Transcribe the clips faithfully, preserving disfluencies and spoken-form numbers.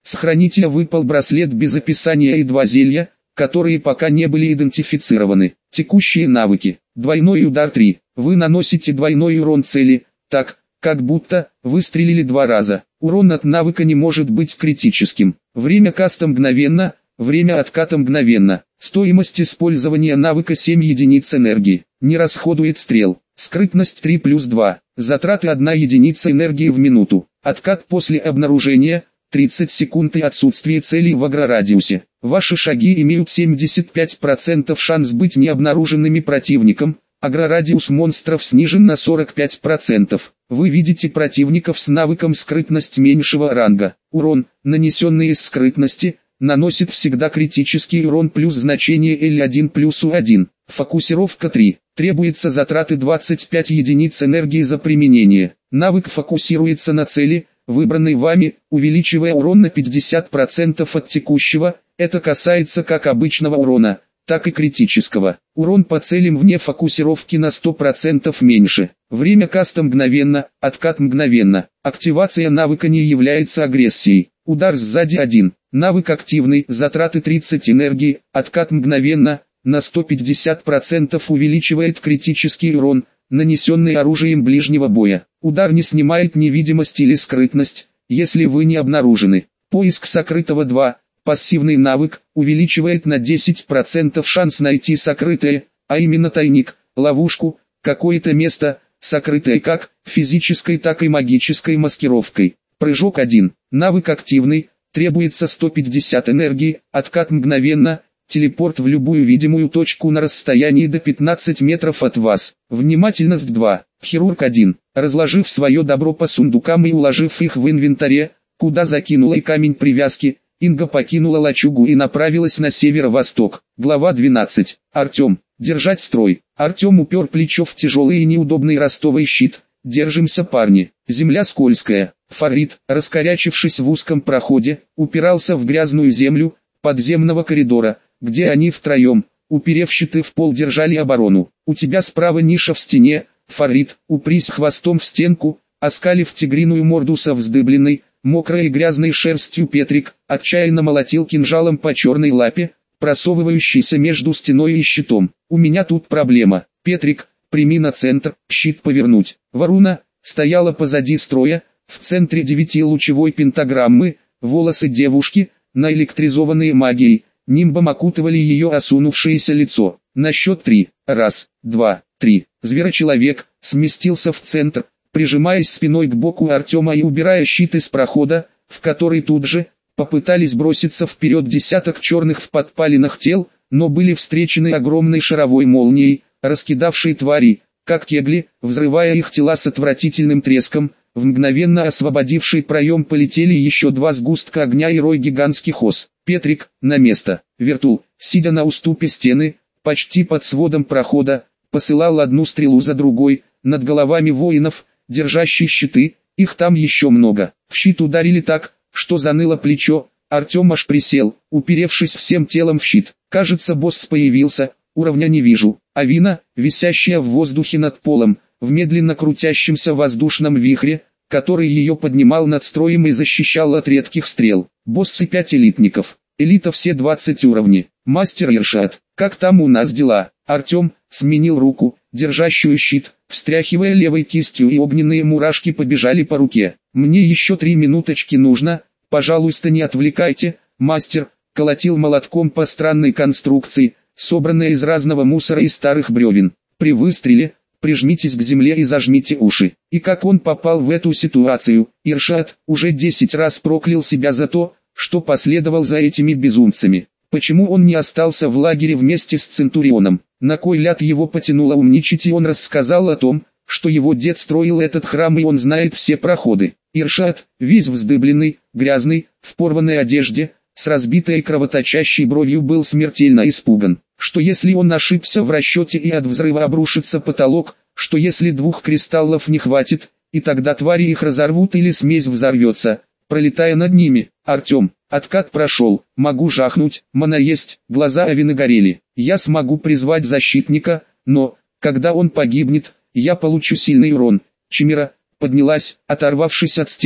Сохраните, выпал браслет без описания и два зелья, которые пока не были идентифицированы. Текущие навыки. Двойной удар три. Вы наносите двойной урон цели, так, как будто выстрелили два раза. Урон от навыка не может быть критическим. Время каста мгновенно, время отката мгновенно. Стоимость использования навыка семь единиц энергии. Не расходует стрел. Скрытность три плюс два. Затраты одна единица энергии в минуту. Откат после обнаружения тридцать секунд и отсутствие целей в агрорадиусе. Ваши шаги имеют семьдесят пять процентов шанс быть необнаруженными противником. Агрорадиус монстров снижен на сорок пять процентов. Вы видите противников с навыком скрытность меньшего ранга. Урон, нанесенный из скрытности, наносит всегда критический урон плюс значение Л один плюс У один. Фокусировка три. Требуется затраты двадцать пять единиц энергии за применение. Навык фокусируется на цели, выбранной вами, увеличивая урон на пятьдесят процентов от текущего. Это касается как обычного урона, так и критического. Урон по целям вне фокусировки на сто процентов меньше. Время каста мгновенно, откат мгновенно. Активация навыка не является агрессией. Удар сзади один. Навык активный, затраты тридцать энергии, откат мгновенно, на сто пятьдесят процентов увеличивает критический урон, нанесенный оружием ближнего боя. Удар не снимает невидимость или скрытность, если вы не обнаружены. Поиск сокрытого два. Пассивный навык, увеличивает на десять процентов шанс найти сокрытое, а именно тайник, ловушку, какое-то место, сокрытое как физической, так и магической маскировкой. Прыжок один. Навык активный, требуется сто пятьдесят энергии, откат мгновенно, телепорт в любую видимую точку на расстоянии до пятнадцати метров от вас. Внимательность два. Хирург один. Разложив свое добро по сундукам и уложив их в инвентаре, куда закинула и камень привязки, Инга покинула лачугу и направилась на северо-восток. Глава двенадцать. Артем. Держать строй. Артем упер плечо в тяжелый и неудобный ростовый щит. Держимся, парни. Земля скользкая. Фарид, раскорячившись в узком проходе, упирался в грязную землю подземного коридора, где они втроем, уперев щиты в пол, держали оборону. У тебя справа ниша в стене, Фарид, упрись хвостом в стенку, оскалив тигриную морду со вздыбленной, мокрой и грязной шерстью. Петрик отчаянно молотил кинжалом по черной лапе, просовывающейся между стеной и щитом. У меня тут проблема. Петрик, прими на центр, щит повернуть. Варуна стояла позади строя, в центре девятилучевой пентаграммы. Волосы девушки, наэлектризованные магией, нимбом окутывали ее осунувшееся лицо. На счет три. Раз, два, три. Зверочеловек сместился в центр, прижимаясь спиной к боку Артема и убирая щит из прохода, в который тут же попытались броситься вперед десяток черных в подпалинах тел, но были встречены огромной шаровой молнией, раскидавшей твари, как кегли, взрывая их тела с отвратительным треском. В мгновенно освободивший проем полетели еще два сгустка огня и рой гигантских ос. Петрик, на место. Вертул, сидя на уступе стены, почти под сводом прохода, посылал одну стрелу за другой, над головами воинов, держащих щиты, их там еще много. В щит ударили так, что заныло плечо. Артем аж присел, уперевшись всем телом в щит. Кажется, босс появился, уровня не вижу. Авина, висящая в воздухе над полом, в медленно крутящемся воздушном вихре, который ее поднимал над строем и защищал от редких стрел. Боссы пять элитников. Элита все двадцать уровней. Мастер Иршат, как там у нас дела? Артем сменил руку, держащую щит, встряхивая левой кистью, и огненные мурашки побежали по руке. Мне еще три минуточки нужно, пожалуйста, не отвлекайте. Мастер колотил молотком по странной конструкции, собранной из разного мусора и старых бревен. При выстреле прижмитесь к земле и зажмите уши. И как он попал в эту ситуацию? Иршат уже десять раз проклял себя за то, что последовал за этими безумцами. Почему он не остался в лагере вместе с Центурионом? На кой ляд его потянуло умничать, и он рассказал о том, что его дед строил этот храм и он знает все проходы. Иршат, весь вздыбленный, грязный, в порванной одежде, с разбитой кровоточащей бровью, был смертельно испуган. Что если он ошибся в расчете и от взрыва обрушится потолок, что если двух кристаллов не хватит, и тогда твари их разорвут или смесь взорвется, пролетая над ними. Артем, откат прошел, могу жахнуть, мана есть, глаза Авины горели. Я смогу призвать защитника, но, когда он погибнет, я получу сильный урон. Чимера поднялась, оторвавшись от стены,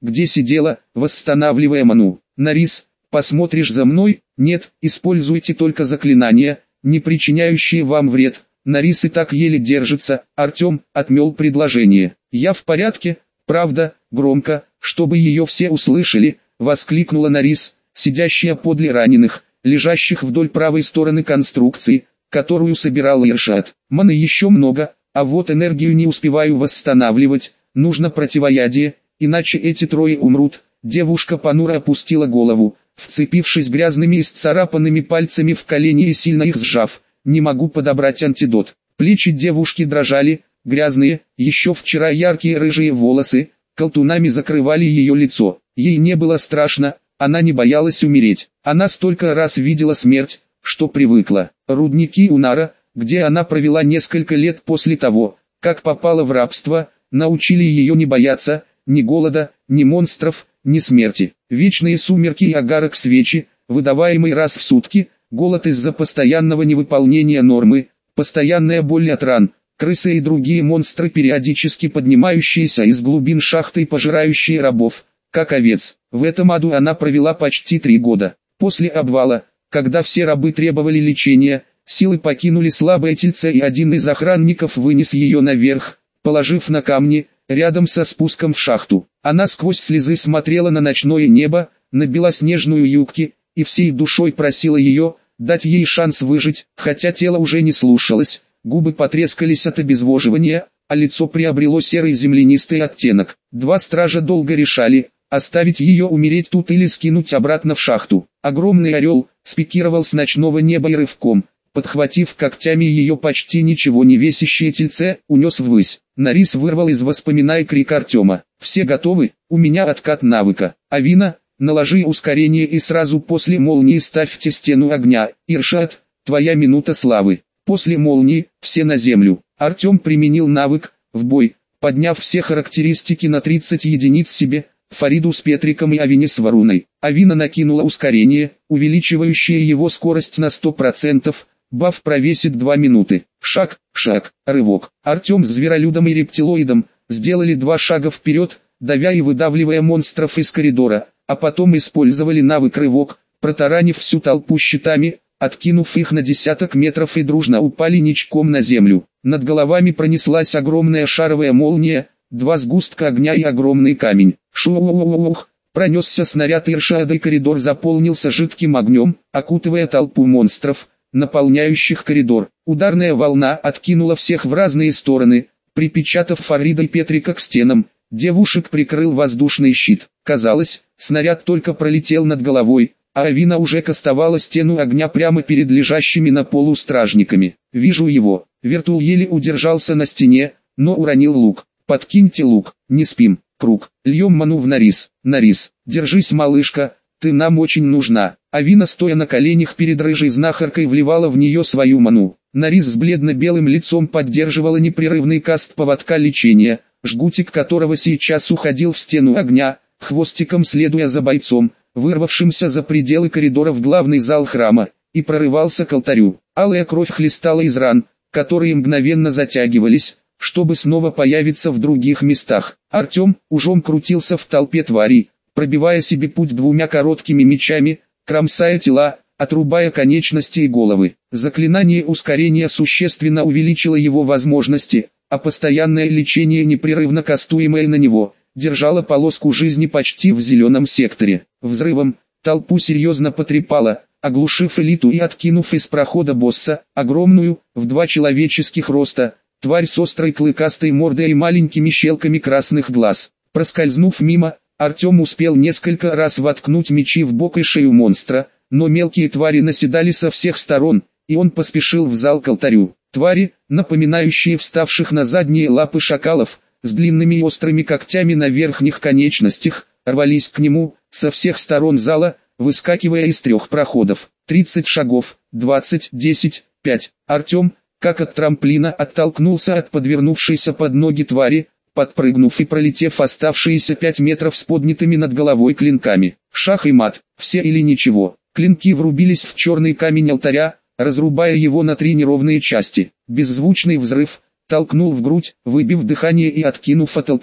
где сидела, восстанавливая ману. Нарис, посмотришь за мной? Нет, используйте только заклинания, не причиняющие вам вред. Нарис и так еле держится. Артем отмел предложение. Я в порядке, правда, громко, чтобы ее все услышали, воскликнула Нарис, сидящая подле раненых, лежащих вдоль правой стороны конструкции, которую собирал Иршад. Маны еще много, а вот энергию не успеваю восстанавливать, нужно противоядие, иначе эти трое умрут. Девушка понуро опустила голову, вцепившись грязными и сцарапанными пальцами в колени и сильно их сжав. Не могу подобрать антидот. Плечи девушки дрожали, грязные, еще вчера яркие рыжие волосы, колтунами закрывали ее лицо. Ей не было страшно, она не боялась умереть. Она столько раз видела смерть, что привыкла. Рудники Унара, где она провела несколько лет после того, как попала в рабство, научили ее не бояться ни голода, ни монстров, ни смерти. Вечные сумерки и огарок свечи, выдаваемый раз в сутки, голод из-за постоянного невыполнения нормы, постоянная боль от ран, крысы и другие монстры, периодически поднимающиеся из глубин шахты и пожирающие рабов, как овец. В этом аду она провела почти три года. После обвала, когда все рабы требовали лечения, силы покинули слабое тельце, и один из охранников вынес ее наверх, положив на камни, рядом со спуском в шахту. Она сквозь слезы смотрела на ночное небо, на белоснежную юбки, и всей душой просила ее дать ей шанс выжить, хотя тело уже не слушалось, губы потрескались от обезвоживания, а лицо приобрело серый землянистый оттенок. Два стража долго решали, оставить ее умереть тут или скинуть обратно в шахту. Огромный орел спикировал с ночного неба и рывком, подхватив когтями ее почти ничего не весящее тельце, унес ввысь. Нарис вырвал из воспоминаний крик Артема. «Все готовы? У меня откат навыка. Авина, наложи ускорение и сразу после молнии ставьте стену огня. Иршад, твоя минута славы». После молнии, все на землю. Артем применил навык, в бой, подняв все характеристики на тридцать единиц себе, Фариду с Петриком и Авине с Варуной. Авина накинула ускорение, увеличивающее его скорость на сто процентов, баф провесит два минуты. Шаг, шаг, рывок. Артем с зверолюдом и рептилоидом сделали два шага вперед, давя и выдавливая монстров из коридора, а потом использовали навык рывок, протаранив всю толпу щитами, откинув их на десяток метров, и дружно упали ничком на землю. Над головами пронеслась огромная шаровая молния, два сгустка огня и огромный камень. Шух! Пронесся снаряд Иршада, и коридор заполнился жидким огнем, окутывая толпу монстров, наполняющих коридор. Ударная волна откинула всех в разные стороны, припечатав Фарида и Петрика к стенам. Девушек прикрыл воздушный щит. Казалось, снаряд только пролетел над головой, а Авина уже кастовала стену огня прямо перед лежащими на полу стражниками. «Вижу его». Вертул еле удержался на стене, но уронил лук. «Подкиньте лук, не спим». Круг. Льем ману в Нарис. «Нарис, держись, малышка, ты нам очень нужна». Авина, стоя на коленях перед рыжей знахаркой, вливала в нее свою ману. Нарис с бледно-белым лицом поддерживала непрерывный каст поводка лечения, жгутик которого сейчас уходил в стену огня, хвостиком следуя за бойцом, вырвавшимся за пределы коридора в главный зал храма, и прорывался к алтарю. Алая кровь хлестала из ран, которые мгновенно затягивались, чтобы снова появиться в других местах. Артем ужом крутился в толпе тварей, пробивая себе путь двумя короткими мечами, кромсая тела, отрубая конечности и головы. Заклинание ускорения существенно увеличило его возможности, а постоянное лечение, непрерывно кастуемое на него, держало полоску жизни почти в зеленом секторе. Взрывом толпу серьезно потрепало, оглушив элиту и откинув из прохода босса, огромную, в два человеческих роста, тварь с острой клыкастой мордой и маленькими щелками красных глаз. Проскользнув мимо, Артем успел несколько раз воткнуть мечи в бок и шею монстра, но мелкие твари наседали со всех сторон, и он поспешил в зал к алтарю. Твари, напоминающие вставших на задние лапы шакалов, с длинными и острыми когтями на верхних конечностях, рвались к нему со всех сторон зала, выскакивая из трех проходов. тридцать шагов, двадцать, десять, пять. Артем, как от трамплина, оттолкнулся от подвернувшейся под ноги твари, подпрыгнув и пролетев оставшиеся пять метров с поднятыми над головой клинками. Шах и мат, все или ничего. Клинки врубились в черный камень алтаря, разрубая его на три неровные части. Беззвучный взрыв толкнул в грудь, выбив дыхание и откинув от алтаря.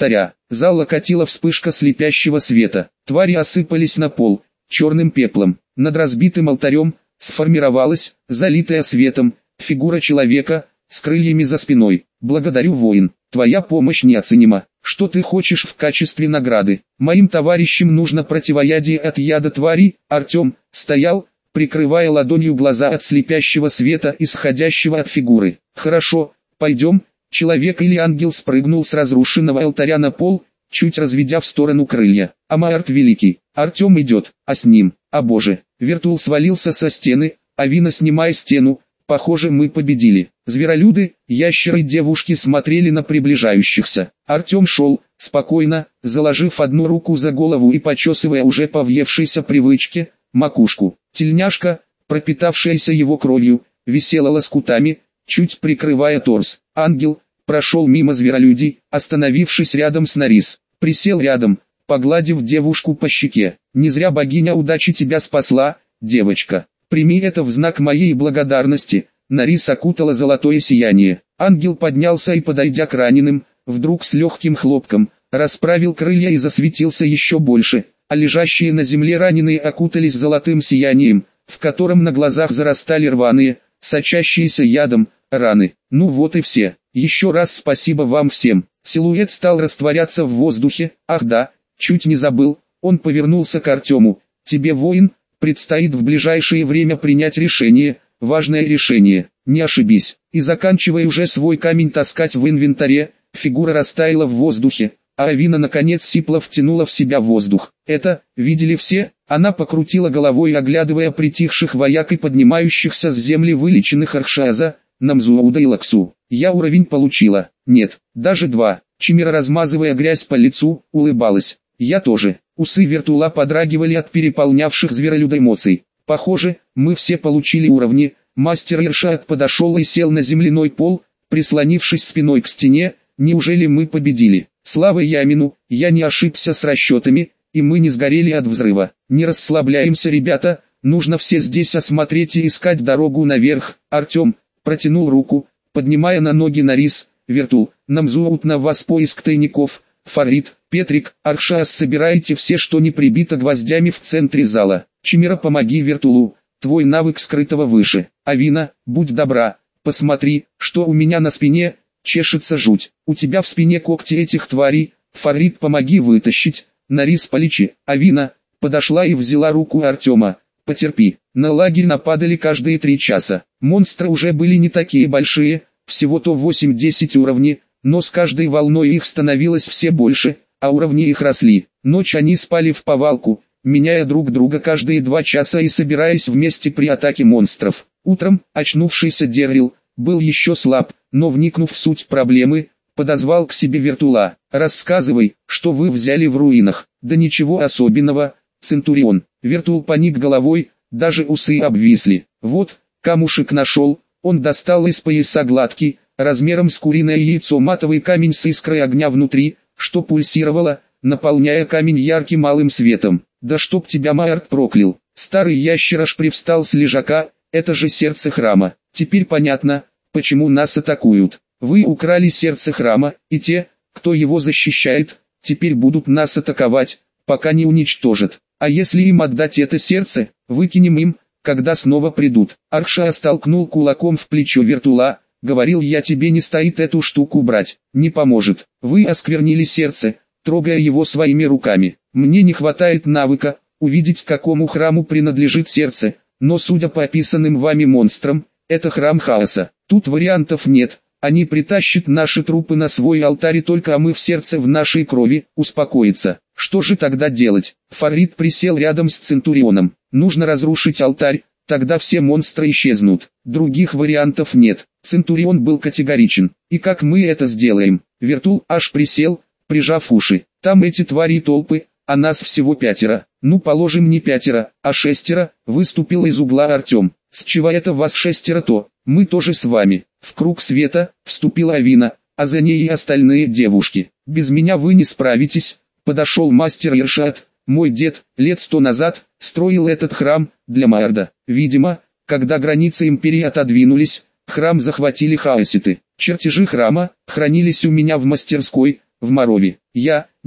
Зал окатила вспышка слепящего света. Твари осыпались на пол, черным пеплом. Над разбитым алтарем сформировалась, залитая светом, фигура человека, с крыльями за спиной. «Благодарю, воин, твоя помощь неоценима. Что ты хочешь в качестве награды? Моим товарищам нужно противоядие от яда твари». Артем стоял, прикрывая ладонью глаза от слепящего света, исходящего от фигуры. «Хорошо, пойдем». Человек или ангел спрыгнул с разрушенного алтаря на пол, чуть разведя в сторону крылья. А Маэрт великий. Артем идет, а с ним, о боже, Вертул свалился со стены, Авина снимая стену. Похоже, мы победили. Зверолюды, ящеры, девушки смотрели на приближающихся. Артем шел, спокойно, заложив одну руку за голову и почесывая уже по въевшейся привычке, макушку. Тельняшка, пропитавшаяся его кровью, висела лоскутами, чуть прикрывая торс. Ангел прошел мимо зверолюдей, остановившись рядом с Нарис. Присел рядом, погладив девушку по щеке. «Не зря богиня удачи тебя спасла, девочка. Прими это в знак моей благодарности». Нарис окутала золотое сияние. Ангел поднялся и, подойдя к раненым, вдруг с легким хлопком, расправил крылья и засветился еще больше, а лежащие на земле раненые окутались золотым сиянием, в котором на глазах зарастали рваные, сочащиеся ядом, раны. «Ну вот и все. Еще раз спасибо вам всем». Силуэт стал растворяться в воздухе. «Ах да, чуть не забыл». Он повернулся к Артему. «Тебе, воин, предстоит в ближайшее время принять решение, важное решение, не ошибись». И заканчивая уже свой камень таскать в инвентаре, фигура растаяла в воздухе, а Авина наконец сипло втянула в себя воздух. «Это, видели все?» Она покрутила головой, оглядывая притихших вояк и поднимающихся с земли вылеченных Аршаза, Намзууда и Лаксу. «Я уровень получила». «Нет, даже два». Чимера, размазывая грязь по лицу, улыбалась. «Я тоже». Усы Вертула подрагивали от переполнявших зверолюда эмоций. «Похоже, мы все получили уровни». Мастер Иршат подошел и сел на земляной пол, прислонившись спиной к стене. «Неужели мы победили? Слава Ямину, я не ошибся с расчетами, и мы не сгорели от взрыва. Не расслабляемся, ребята, нужно все здесь осмотреть и искать дорогу наверх». Артем протянул руку, поднимая на ноги Нарис. «Вертул, Намзуут, на вас поиск тайников». Фарид, Петрик, Аршас, собирайте все, что не прибито гвоздями в центре зала. Чимера, помоги Вертулу, твой навык скрытого выше. Авина, будь добра, посмотри, что у меня на спине, чешется жуть. У тебя в спине когти этих тварей. Фарид, помоги вытащить. Нарис, полечи. Авина подошла и взяла руку Артема. Потерпи. На лагерь нападали каждые три часа. Монстры уже были не такие большие, всего-то восемь-десять уровней. Но с каждой волной их становилось все больше, а уровни их росли. Ночь они спали в повалку, меняя друг друга каждые два часа и собираясь вместе при атаке монстров. Утром, очнувшийся Деррил, был еще слаб, но вникнув в суть проблемы, подозвал к себе Вертула. «Рассказывай, что вы взяли в руинах». «Да ничего особенного, Центурион». Вертул поник головой, даже усы обвисли. «Вот, камушек нашел». Он достал из пояса гладкий, размером с куриное яйцо, матовый камень с искрой огня внутри, что пульсировало, наполняя камень ярким малым светом. «Да чтоб тебя Маэрт проклял!» Старый ящер аж привстал с лежака. «Это же сердце храма. Теперь понятно, почему нас атакуют. Вы украли сердце храма, и те, кто его защищает, теперь будут нас атаковать, пока не уничтожат. А если им отдать это сердце, выкинем им, когда снова придут». Арша столкнул кулаком в плечо Вертула. «Говорил я тебе, не стоит эту штуку брать, не поможет. Вы осквернили сердце, трогая его своими руками. Мне не хватает навыка, увидеть, какому храму принадлежит сердце, но судя по описанным вами монстрам, это храм хаоса. Тут вариантов нет, они притащат наши трупы на свой алтарь, и только а мы в сердце в нашей крови, успокоиться. Что же тогда делать?» Фарид присел рядом с Центурионом. «Нужно разрушить алтарь, тогда все монстры исчезнут. Других вариантов нет». Центурион был категоричен. «И как мы это сделаем?» Вертул аж присел, прижав уши. «Там эти твари и толпы, а нас всего пятеро». «Ну положим не пятеро, а шестеро», выступил из угла Артем. «С чего это вас шестеро, то? Мы тоже с вами». В круг света вступила Авина, а за ней и остальные девушки. «Без меня вы не справитесь», подошел мастер Иршат. «Мой дед, лет сто назад, строил этот храм для Маэрда. Видимо, когда границы империи отодвинулись, храм захватили хаоситы. Чертежи храма хранились у меня в мастерской, в Морове. Я,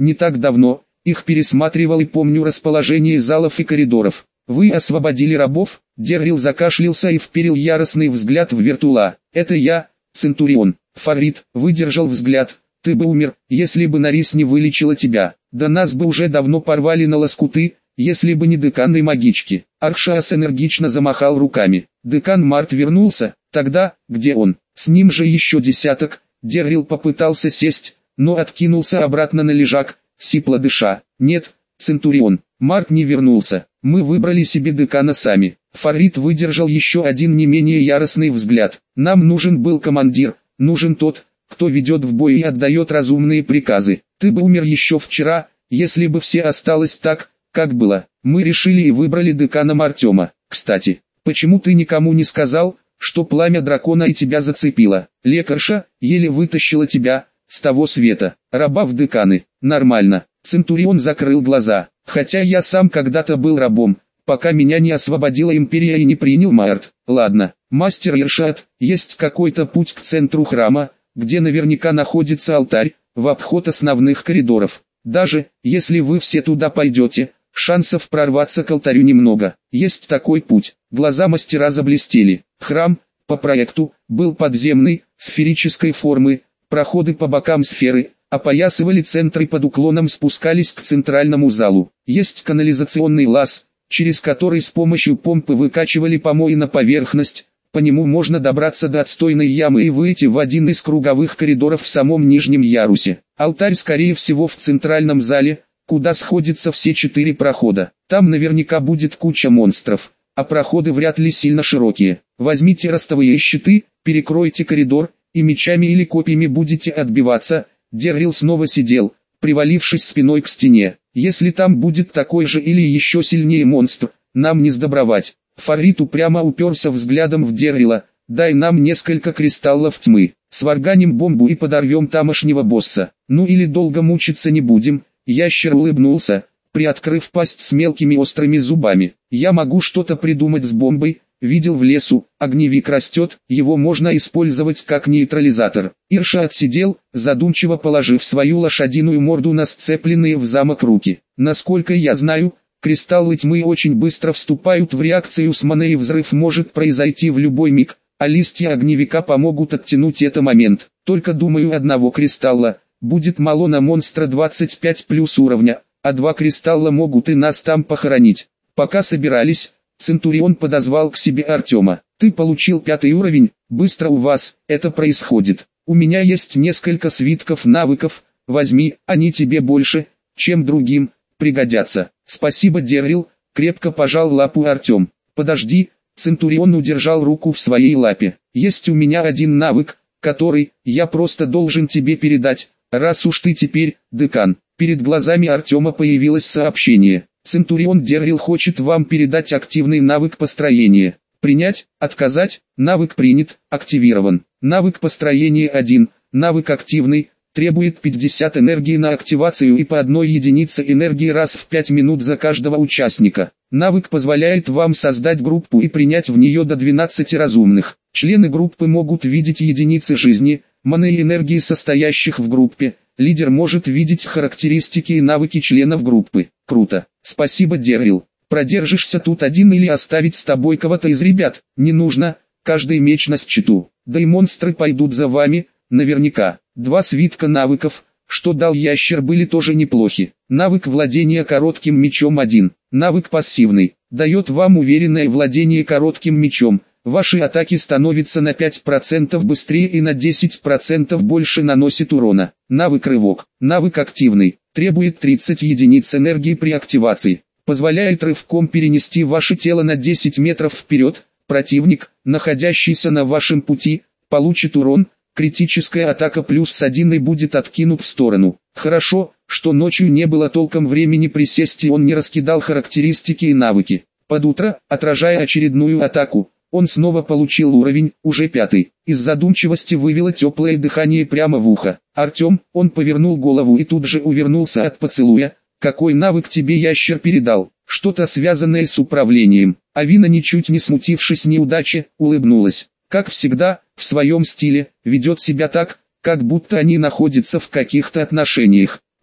не так давно, их пересматривал и помню расположение залов и коридоров. Вы освободили рабов? Деррил закашлялся и вперил яростный взгляд в Вертула. Это я, Центурион. Фаррид выдержал взгляд. Ты бы умер, если бы Нарис не вылечила тебя. Да нас бы уже давно порвали на лоскуты, если бы не декан и магички. Архшаас энергично замахал руками. Декан Март вернулся, тогда, где он? С ним же еще десяток. Деррил попытался сесть, но откинулся обратно на лежак, сипло дыша. Нет, Центурион, Март не вернулся. Мы выбрали себе декана сами. Фаррид выдержал еще один не менее яростный взгляд. Нам нужен был командир, нужен тот, кто ведет в бой и отдает разумные приказы. Ты бы умер еще вчера, если бы все осталось так, как было. Мы решили и выбрали деканом Артема. Кстати, почему ты никому не сказал, что пламя дракона и тебя зацепило? Лекарша еле вытащила тебя с того света. Раба в деканы. Нормально. Центурион закрыл глаза. Хотя я сам когда-то был рабом, пока меня не освободила империя и не принял Март. Ладно, мастер Иршат, есть какой-то путь к центру храма, где наверняка находится алтарь, в обход основных коридоров. Даже, если вы все туда пойдете, шансов прорваться к алтарю немного. Есть такой путь. Глаза мастера заблестели. Храм, по проекту, был подземный, сферической формы, проходы по бокам сферы, опоясывали центр и под уклоном спускались к центральному залу. Есть канализационный лаз, через который с помощью помпы выкачивали помои на поверхность. По нему можно добраться до отстойной ямы и выйти в один из круговых коридоров в самом нижнем ярусе. Алтарь скорее всего в центральном зале, куда сходятся все четыре прохода. Там наверняка будет куча монстров, а проходы вряд ли сильно широкие. Возьмите ростовые щиты, перекройте коридор, и мечами или копьями будете отбиваться. Деррил снова сидел, привалившись спиной к стене. Если там будет такой же или еще сильнее монстр, нам не сдобровать. Фаррид упрямо уперся взглядом в Деррила. Дай нам несколько кристаллов тьмы, сварганим бомбу и подорвем тамошнего босса. Ну или долго мучиться не будем. Ящер улыбнулся, приоткрыв пасть с мелкими острыми зубами. Я могу что-то придумать с бомбой. Видел в лесу, огневик растет, его можно использовать как нейтрализатор. Иршат сидел, задумчиво положив свою лошадиную морду на сцепленные в замок руки. Насколько я знаю, кристаллы тьмы очень быстро вступают в реакцию с маной, и взрыв может произойти в любой миг, а листья огневика помогут оттянуть этот момент. Только думаю, одного кристалла будет мало на монстра двадцать пять плюс уровня, а два кристалла могут и нас там похоронить. Пока собирались, Центурион подозвал к себе Артема. Ты получил пятый уровень, быстро у вас это происходит. У меня есть несколько свитков навыков, возьми, они тебе больше, чем другим, пригодятся. Спасибо, Деррил, крепко пожал лапу Артем. Подожди, Центурион удержал руку в своей лапе. Есть у меня один навык, который я просто должен тебе передать, раз уж ты теперь декан. Перед глазами Артема появилось сообщение. Центурион Деррил хочет вам передать активный навык построения. Принять, отказать, навык принят, активирован. Навык построения один, навык активный, требует пятьдесят энергии на активацию и по одной единице энергии раз в пять минут за каждого участника. Навык позволяет вам создать группу и принять в нее до двенадцати разумных. Члены группы могут видеть единицы жизни, маны и энергии состоящих в группе. Лидер может видеть характеристики и навыки членов группы. Круто. Спасибо, Деррил. Продержишься тут один или оставить с тобой кого-то из ребят? Не нужно, каждый меч на счету. Да и монстры пойдут за вами, наверняка. Два свитка навыков, что дал ящер, были тоже неплохи. Навык владения коротким мечом один. Навык пассивный. Дает вам уверенное владение коротким мечом. Ваши атаки становятся на пять процентов быстрее и на десять процентов больше наносит урона. Навык рывок. Навык активный. Требует тридцать единиц энергии при активации. Позволяет рывком перенести ваше тело на десять метров вперед. Противник, находящийся на вашем пути, получит урон. Критическая атака плюс один и будет откинут в сторону. Хорошо, что ночью не было толком времени присесть и он не раскидал характеристики и навыки. Под утро, отражая очередную атаку, он снова получил уровень, уже пятый. Из задумчивости вывело теплое дыхание прямо в ухо. Артем, он повернул голову и тут же увернулся от поцелуя. Какой навык тебе ящер передал? Что-то связанное с управлением. Авина, ничуть не смутившись неудаче, улыбнулась. Как всегда, в своем стиле, ведет себя так, как будто они находятся в каких-то отношениях.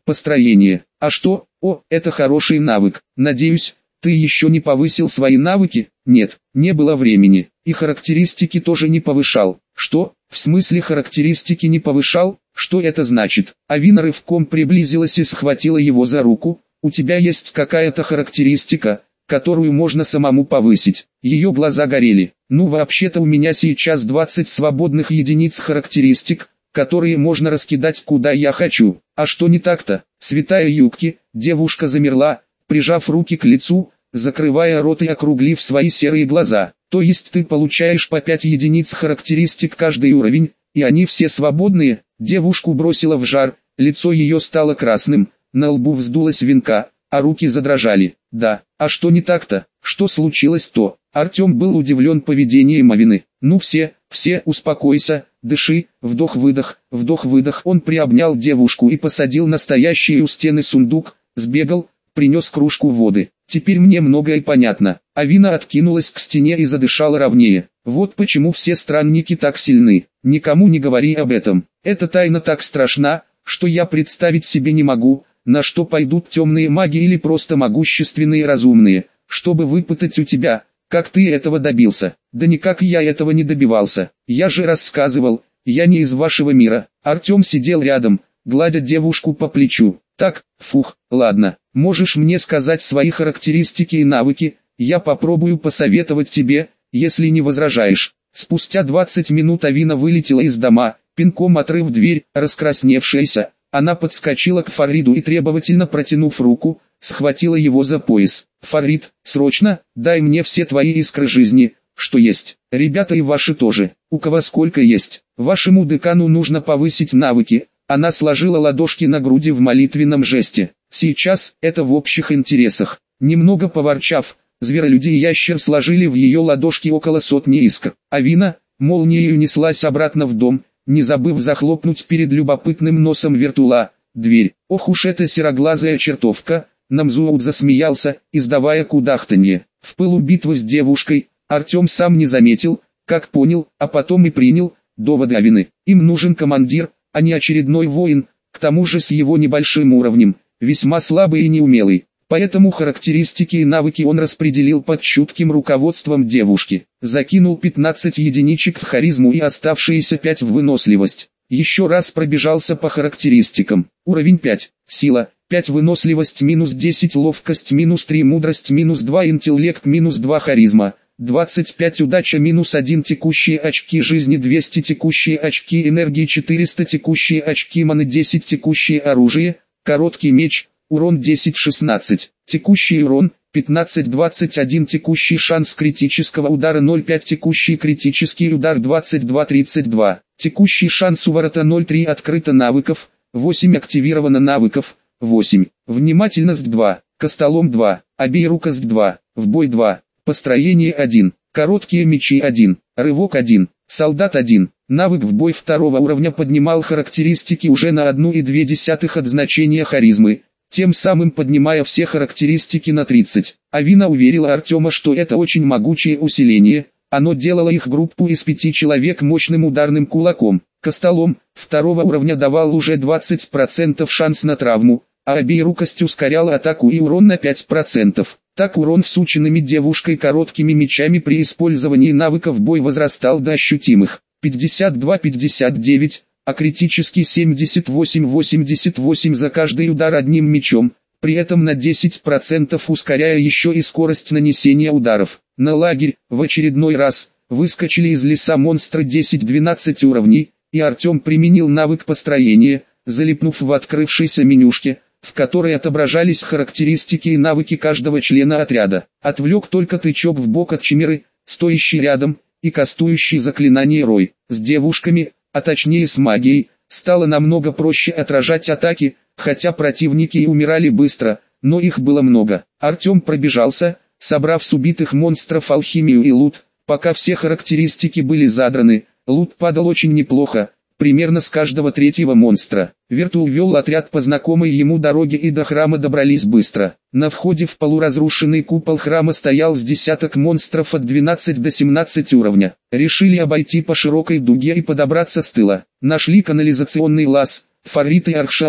Построение. А что? О, это хороший навык. Надеюсь, ты еще не повысил свои навыки? Нет, не было времени. И характеристики тоже не повышал. Что? В смысле характеристики не повышал? Что это значит? Авина рывком приблизилась и схватила его за руку. У тебя есть какая-то характеристика, которую можно самому повысить. Ее глаза горели. Ну вообще-то у меня сейчас двадцать свободных единиц характеристик, которые можно раскидать куда я хочу. А что не так-то? Святая Юбки, девушка замерла, прижав руки к лицу, закрывая рот и округлив свои серые глаза. То есть ты получаешь по пять единиц характеристик каждый уровень, и они все свободные? Девушку бросило в жар, лицо ее стало красным, на лбу вздулась венка, а руки задрожали. Да, а что не так-то? Что случилось-то? Артем был удивлен поведением Авины. Ну все, все, успокойся, дыши, вдох-выдох, вдох-выдох. Он приобнял девушку и посадил на стоящий у стены сундук, сбегал, принес кружку воды. Теперь мне многое понятно. Авина откинулась к стене и задышала ровнее. Вот почему все странники так сильны. Никому не говори об этом. Эта тайна так страшна, что я представить себе не могу, на что пойдут темные маги или просто могущественные разумные, чтобы выпытать у тебя, как ты этого добился. Да никак я этого не добивался. Я же рассказывал, я не из вашего мира. Артем сидел рядом, гладя девушку по плечу. Так, фух, ладно, можешь мне сказать свои характеристики и навыки, я попробую посоветовать тебе, если не возражаешь. Спустя двадцать минут Авина вылетела из дома, пинком отрыв дверь, раскрасневшаяся. Она подскочила к Фариду и требовательно протянув руку, схватила его за пояс. «Фарид, срочно, дай мне все твои искры жизни, что есть. Ребята и ваши тоже, у кого сколько есть. Вашему декану нужно повысить навыки». Она сложила ладошки на груди в молитвенном жесте. Сейчас, это в общих интересах. Немного поворчав, зверолюди и ящер сложили в ее ладошки около сотни искр. Авина, молнией неслась обратно в дом, не забыв захлопнуть перед любопытным носом вертула дверь. Ох уж эта сероглазая чертовка, Намзуут засмеялся, издавая кудахтанье. В пылу битвы с девушкой, Артем сам не заметил, как понял, а потом и принял, доводы Авины. Им нужен командир, а не очередной воин, к тому же с его небольшим уровнем, весьма слабый и неумелый. Поэтому характеристики и навыки он распределил под чутким руководством девушки. Закинул пятнадцать единичек в харизму и оставшиеся пять в выносливость. Еще раз пробежался по характеристикам. Уровень пять. Сила, пять выносливость, минус десять ловкость, минус три мудрость, минус два интеллект, минус два харизма. двадцать пять удача, минус один текущие очки жизни, двести текущие очки энергии, четыреста текущие очки маны, десять текущие оружие, короткий меч. Урон десять шестнадцать, текущий урон, пятнадцать двадцать один текущий шанс критического удара ноль пять текущий критический удар двадцать два тридцать два, текущий шанс уворота ноль три открыто навыков, восемь активировано навыков, восемь, внимательность два, костолом два, обеирукость два, в бой два, построение один, короткие мечи один, рывок один, солдат один. Навык в бой второго уровня поднимал характеристики уже на одну и две десятых от значения харизмы, тем самым поднимая все характеристики на тридцать. Авина уверила Артема, что это очень могучее усиление, оно делало их группу из пяти человек мощным ударным кулаком. Костолом второго уровня давал уже двадцать процентов шанс на травму, а обеирукость ускоряла атаку и урон на пять процентов. Так урон всученными девушкой короткими мечами при использовании навыков бой возрастал до ощутимых пятьдесят два пятьдесят девять, а критический семьдесят восемь восемьдесят восемь за каждый удар одним мечом, при этом на десять процентов ускоряя еще и скорость нанесения ударов. На лагерь, в очередной раз, выскочили из леса монстры десять-двенадцать уровней, и Артем применил навык построения, залипнув в открывшейся менюшке, в которой отображались характеристики и навыки каждого члена отряда. Отвлек только тычок в бок от чимеры, стоящий рядом, и кастующий заклинание Рой. С девушками, а точнее с магией, стало намного проще отражать атаки, хотя противники и умирали быстро, но их было много. Артем пробежался, собрав с убитых монстров алхимию и лут, пока все характеристики были задраны, лут падал очень неплохо, примерно с каждого третьего монстра. Вертул вел отряд по знакомой ему дороге и до храма добрались быстро. На входе в полуразрушенный купол храма стоял с десяток монстров от двенадцати до семнадцати уровня. Решили обойти по широкой дуге и подобраться с тыла. Нашли канализационный лаз, Фарид и Архшас,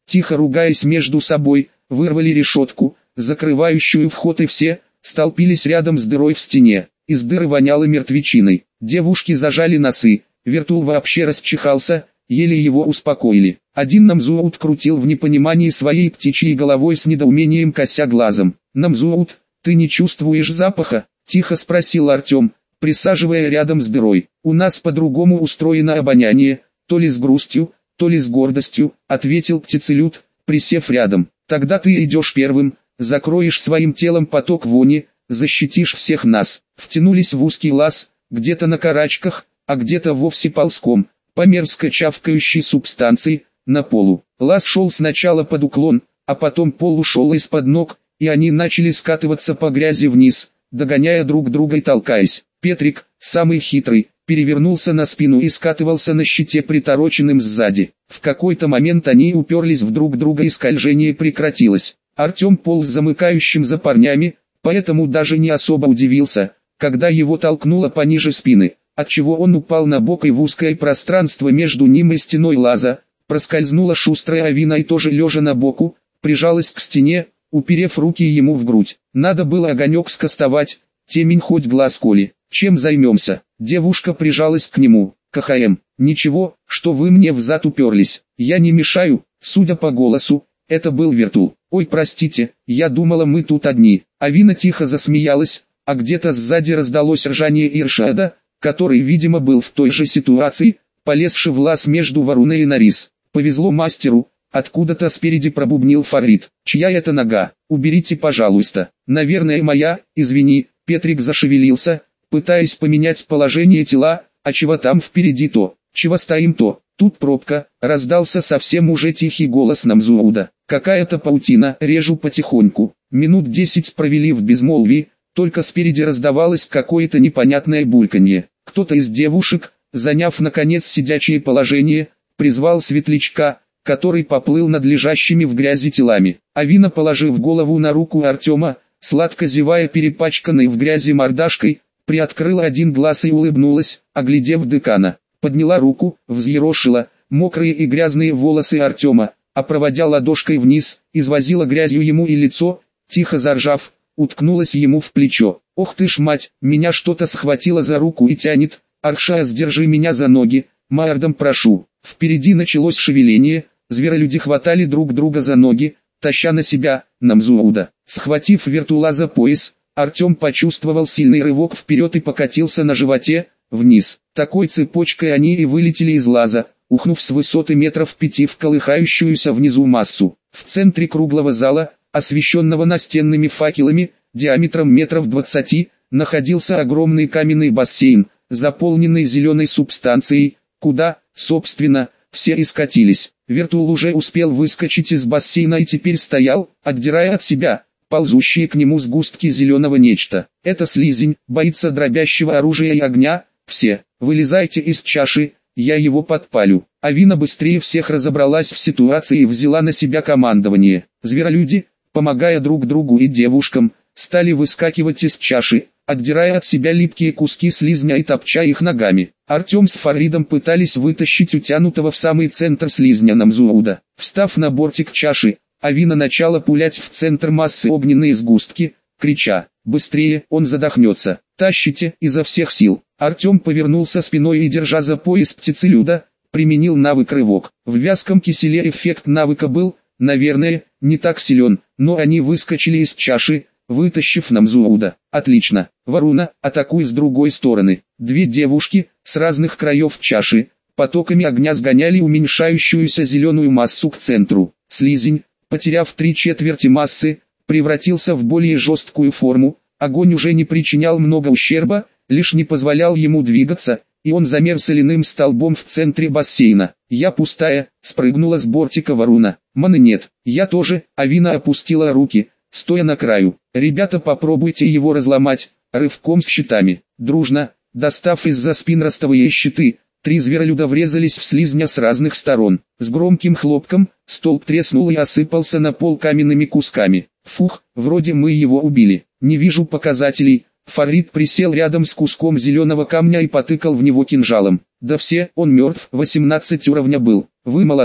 тихо ругаясь между собой, вырвали решетку, закрывающую вход, и все столпились рядом с дырой в стене. Из дыры воняло мертвечиной. Девушки зажали носы, Вертул вообще расчихался, еле его успокоили. Один Намзуут крутил в непонимании своей птичьей головой с недоумением, кося глазом. «Намзуут, ты не чувствуешь запаха?» – тихо спросил Артем, присаживая рядом с дырой. «У нас по-другому устроено обоняние, то ли с грустью, то ли с гордостью», – ответил птицелюд, присев рядом. «Тогда ты идешь первым, закроешь своим телом поток вони, защитишь всех нас». Втянулись в узкий лаз, где-то на карачках, а где-то вовсе ползком, по мерзко чавкающей субстанции, на полу. Лаз шел сначала под уклон, а потом пол ушел из-под ног, и они начали скатываться по грязи вниз, догоняя друг друга и толкаясь. Петрик, самый хитрый, перевернулся на спину и скатывался на щите, притороченным сзади. В какой-то момент они уперлись в друг друга и скольжение прекратилось. Артем полз замыкающим за парнями, поэтому даже не особо удивился, когда его толкнуло пониже спины, отчего он упал на бок, и в узкое пространство между ним и стеной лаза проскользнула шустрая Авина и тоже лежа на боку, прижалась к стене, уперев руки ему в грудь. Надо было огонек скостовать, темень хоть глаз коли. «Чем займемся?» Девушка прижалась к нему. «КХМ, ничего, что вы мне взад уперлись. Я не мешаю», судя по голосу, это был Вертул. «Ой, простите, я думала, мы тут одни». Авина тихо засмеялась, а где-то сзади раздалось ржание Иршада, который, видимо, был в той же ситуации, полезший в лаз между Варуной и Нарис. «Повезло мастеру», откуда-то спереди пробубнил Фарид. «Чья это нога? Уберите, пожалуйста». «Наверное, моя, извини». Петрик зашевелился, пытаясь поменять положение тела, а чего там впереди то, чего стоим то. Тут пробка, раздался совсем уже тихий голос Намзууда. «Какая-то паутина, режу потихоньку». Минут десять провели в безмолвии, только спереди раздавалось какое-то непонятное бульканье. Кто-то из девушек, заняв наконец сидячее положение, призвал светлячка, который поплыл над лежащими в грязи телами. Авина, положив голову на руку Артема, сладко зевая перепачканной в грязи мордашкой, приоткрыла один глаз и улыбнулась, оглядев декана. Подняла руку, взъерошила мокрые и грязные волосы Артема, а проводя ладошкой вниз, извозила грязью ему и лицо, тихо заржав, уткнулась ему в плечо. «Ох ты ж мать, меня что-то схватило за руку и тянет, Аршая, сдержи меня за ноги, Маэрдом прошу». Впереди началось шевеление, зверолюди хватали друг друга за ноги, таща на себя Намзууда. Схватив Вертула за пояс, Артем почувствовал сильный рывок вперед и покатился на животе, вниз. Такой цепочкой они и вылетели из лаза, ухнув с высоты метров пяти в колыхающуюся внизу массу. В центре круглого зала, освещенного настенными факелами, диаметром метров двадцати, находился огромный каменный бассейн, заполненный зеленой субстанцией, куда, собственно, все и скатились. Вертул уже успел выскочить из бассейна и теперь стоял, отдирая от себя ползущие к нему сгустки зеленого нечто. «Это слизень, боится дробящего оружия и огня. Все, вылезайте из чаши, я его подпалю». Авина быстрее всех разобралась в ситуации и взяла на себя командование. Зверолюди, помогая друг другу и девушкам, стали выскакивать из чаши, отдирая от себя липкие куски слизня и топча их ногами. Артем с Фаридом пытались вытащить утянутого в самый центр слизня Намзууда. Встав на бортик чаши, Авина начала пулять в центр массы огненные сгустки, крича: «Быстрее, он задохнется! Тащите изо всех сил!» Артем повернулся спиной и, держа за пояс птицелюда, применил навык рывок. В вязком киселе эффект навыка был, наверное, не так силен, но они выскочили из чаши, вытащив Намзууда. «Отлично! Варуна, атакуй с другой стороны!» Две девушки, с разных краев чаши, потоками огня сгоняли уменьшающуюся зеленую массу к центру. Слизень, потеряв три четверти массы, превратился в более жесткую форму. Огонь уже не причинял много ущерба, лишь не позволял ему двигаться, и он замер соляным столбом в центре бассейна. «Я пустая», — спрыгнула с бортика Варуна. «Маны нет, я тоже», — Авина опустила руки, стоя на краю. «Ребята, попробуйте его разломать», рывком с щитами. Дружно, достав из-за спин ростовые щиты, три зверолюда врезались в слизня с разных сторон. С громким хлопком, столб треснул и осыпался на пол каменными кусками. «Фух, вроде мы его убили. Не вижу показателей». Фарид присел рядом с куском зеленого камня и потыкал в него кинжалом. «Да все, он мертв, восемнадцать уровня был. Вы молодцы».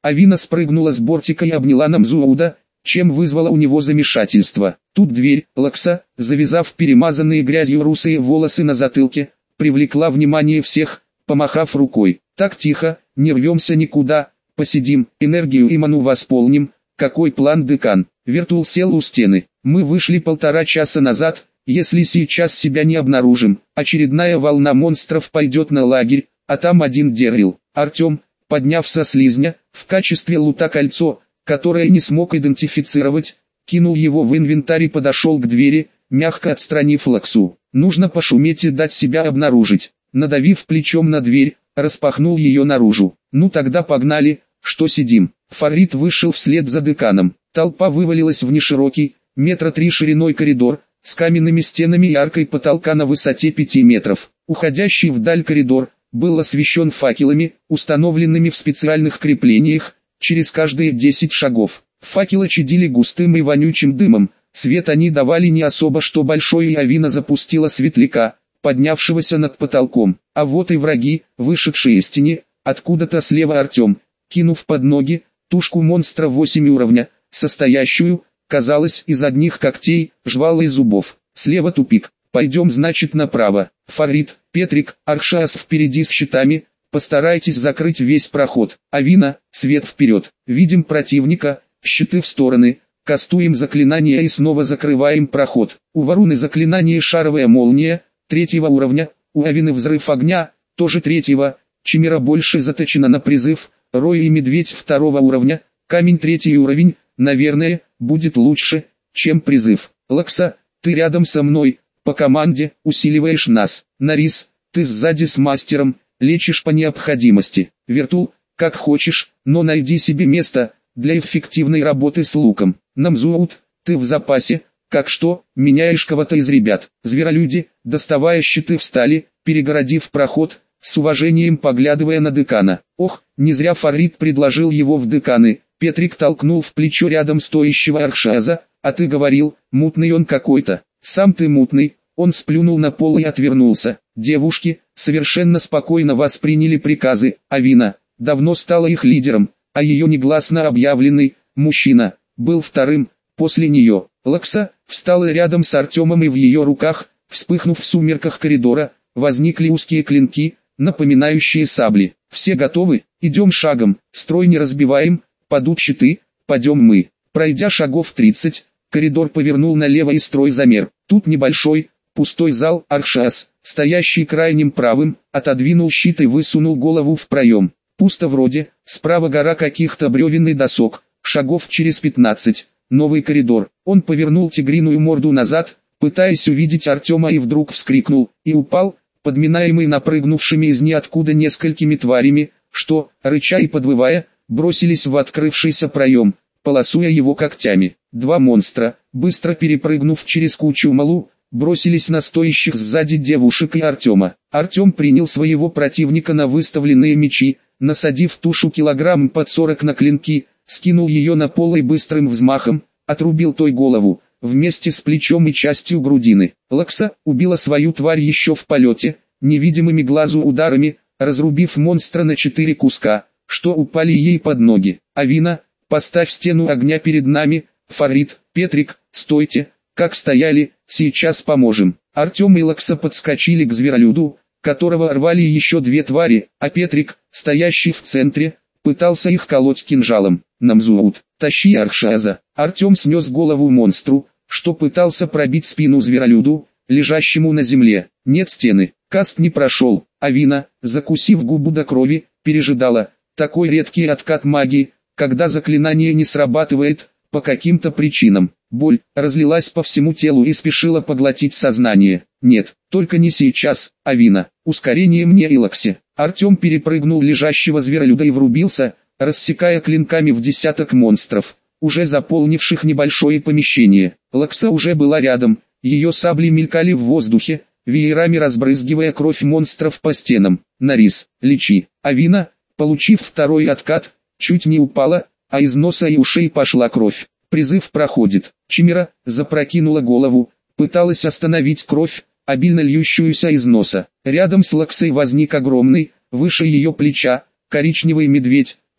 Авина спрыгнула с бортика и обняла Намзууда, чем вызвало у него замешательство. Тут дверь, Лакса, завязав перемазанные грязью русые волосы на затылке, привлекла внимание всех, помахав рукой. Так тихо, не рвемся никуда, посидим, энергию и ману восполним. Какой план, декан? Вертул сел у стены. Мы вышли полтора часа назад, если сейчас себя не обнаружим, очередная волна монстров пойдет на лагерь, а там один Деррил. Артем, подняв со слизня, в качестве лута кольцо, которое не смог идентифицировать, кинул его в инвентарь и подошел к двери, мягко отстранив Лаксу. Нужно пошуметь и дать себя обнаружить. Надавив плечом на дверь, распахнул ее наружу. Ну тогда погнали, что сидим. Фарид вышел вслед за деканом. Толпа вывалилась в неширокий, метра три шириной коридор, с каменными стенами и аркой потолка на высоте пяти метров. Уходящий вдаль коридор был освещен факелами, установленными в специальных креплениях, через каждые десять шагов. Факелы чадили густым и вонючим дымом, свет они давали не особо, что большой, и Авина запустила светляка, поднявшегося над потолком. А вот и враги, вышедшие из тени, откуда-то слева Артем, кинув под ноги тушку монстра восемь уровня, состоящую, казалось, из одних когтей, жвал и зубов. Слева тупик, пойдем значит направо. Фарид, Петрик, Аршас впереди с щитами, постарайтесь закрыть весь проход. Авина, свет вперед. Видим противника, щиты в стороны, кастуем заклинание и снова закрываем проход. У Варуны заклинание шаровая молния, третьего уровня, у Авины взрыв огня, тоже третьего, Чимера больше заточена на призыв, Рой и Медведь второго уровня, камень третий уровень, наверное, будет лучше, чем призыв. Лакса, ты рядом со мной, по команде, усиливаешь нас. Нарис, ты сзади с мастером, лечишь по необходимости. Вертул, как хочешь, но найди себе место, для эффективной работы с луком. Намзуут, ты в запасе, как что, меняешь кого-то из ребят. Зверолюди, доставая щиты встали, перегородив проход, с уважением поглядывая на декана. Ох, не зря Фарид предложил его в деканы. Петрик толкнул в плечо рядом стоящего Аршаза, а ты говорил, мутный он какой-то. Сам ты мутный. Он сплюнул на пол и отвернулся. Девушки, совершенно спокойно восприняли приказы. Авина, давно стала их лидером, а ее негласно объявленный, мужчина, был вторым, после нее. Лакса, встала рядом с Артемом, и в ее руках, вспыхнув в сумерках коридора, возникли узкие клинки, напоминающие сабли. Все готовы, идем шагом, строй не разбиваем, падут щиты, падем мы. Пройдя шагов тридцать, коридор повернул налево и строй замер. Тут небольшой, пустой зал. Аршас, стоящий крайним правым, отодвинул щит и высунул голову в проем. Пусто вроде, справа гора каких-то бревен и досок, шагов через пятнадцать, новый коридор. Он повернул тигриную морду назад, пытаясь увидеть Артема, и вдруг вскрикнул, и упал, подминаемый напрыгнувшими из ниоткуда несколькими тварями, что, рыча и подвывая, бросились в открывшийся проем, полосуя его когтями. Два монстра, быстро перепрыгнув через кучу малу, бросились на стоящих сзади девушек и Артема. Артем принял своего противника на выставленные мечи, насадив тушу килограмм под сорок на клинки, скинул ее на пол и быстрым взмахом отрубил той голову, вместе с плечом и частью грудины. Лакса убила свою тварь еще в полете, невидимыми глазу ударами, разрубив монстра на четыре куска, что упали ей под ноги. Авина, поставь стену огня перед нами. Фарид, Петрик, стойте, как стояли, сейчас поможем. Артем и Лакса подскочили к зверолюду, которого рвали еще две твари, а Петрик, стоящий в центре, пытался их колоть кинжалом. Намзуут, тащи Аршаза. Артем снес голову монстру, что пытался пробить спину зверолюду, лежащему на земле. Нет стены, каст не прошел. Авина, закусив губу до крови, пережидала. Такой редкий откат магии, когда заклинание не срабатывает, по каким-то причинам. Боль разлилась по всему телу и спешила поглотить сознание. Нет, только не сейчас, Авина. Ускорение мне и Лаксе. Артем перепрыгнул лежащего зверолюда и врубился, рассекая клинками в десяток монстров, уже заполнивших небольшое помещение. Лакса уже была рядом, ее сабли мелькали в воздухе, веерами разбрызгивая кровь монстров по стенам. Нарис, лечи. Авина, получив второй откат, чуть не упала, а из носа и ушей пошла кровь. Призыв проходит. Чимера запрокинула голову, пыталась остановить кровь, обильно льющуюся из носа. Рядом с Лаксой возник огромный, выше ее плеча, коричневый медведь,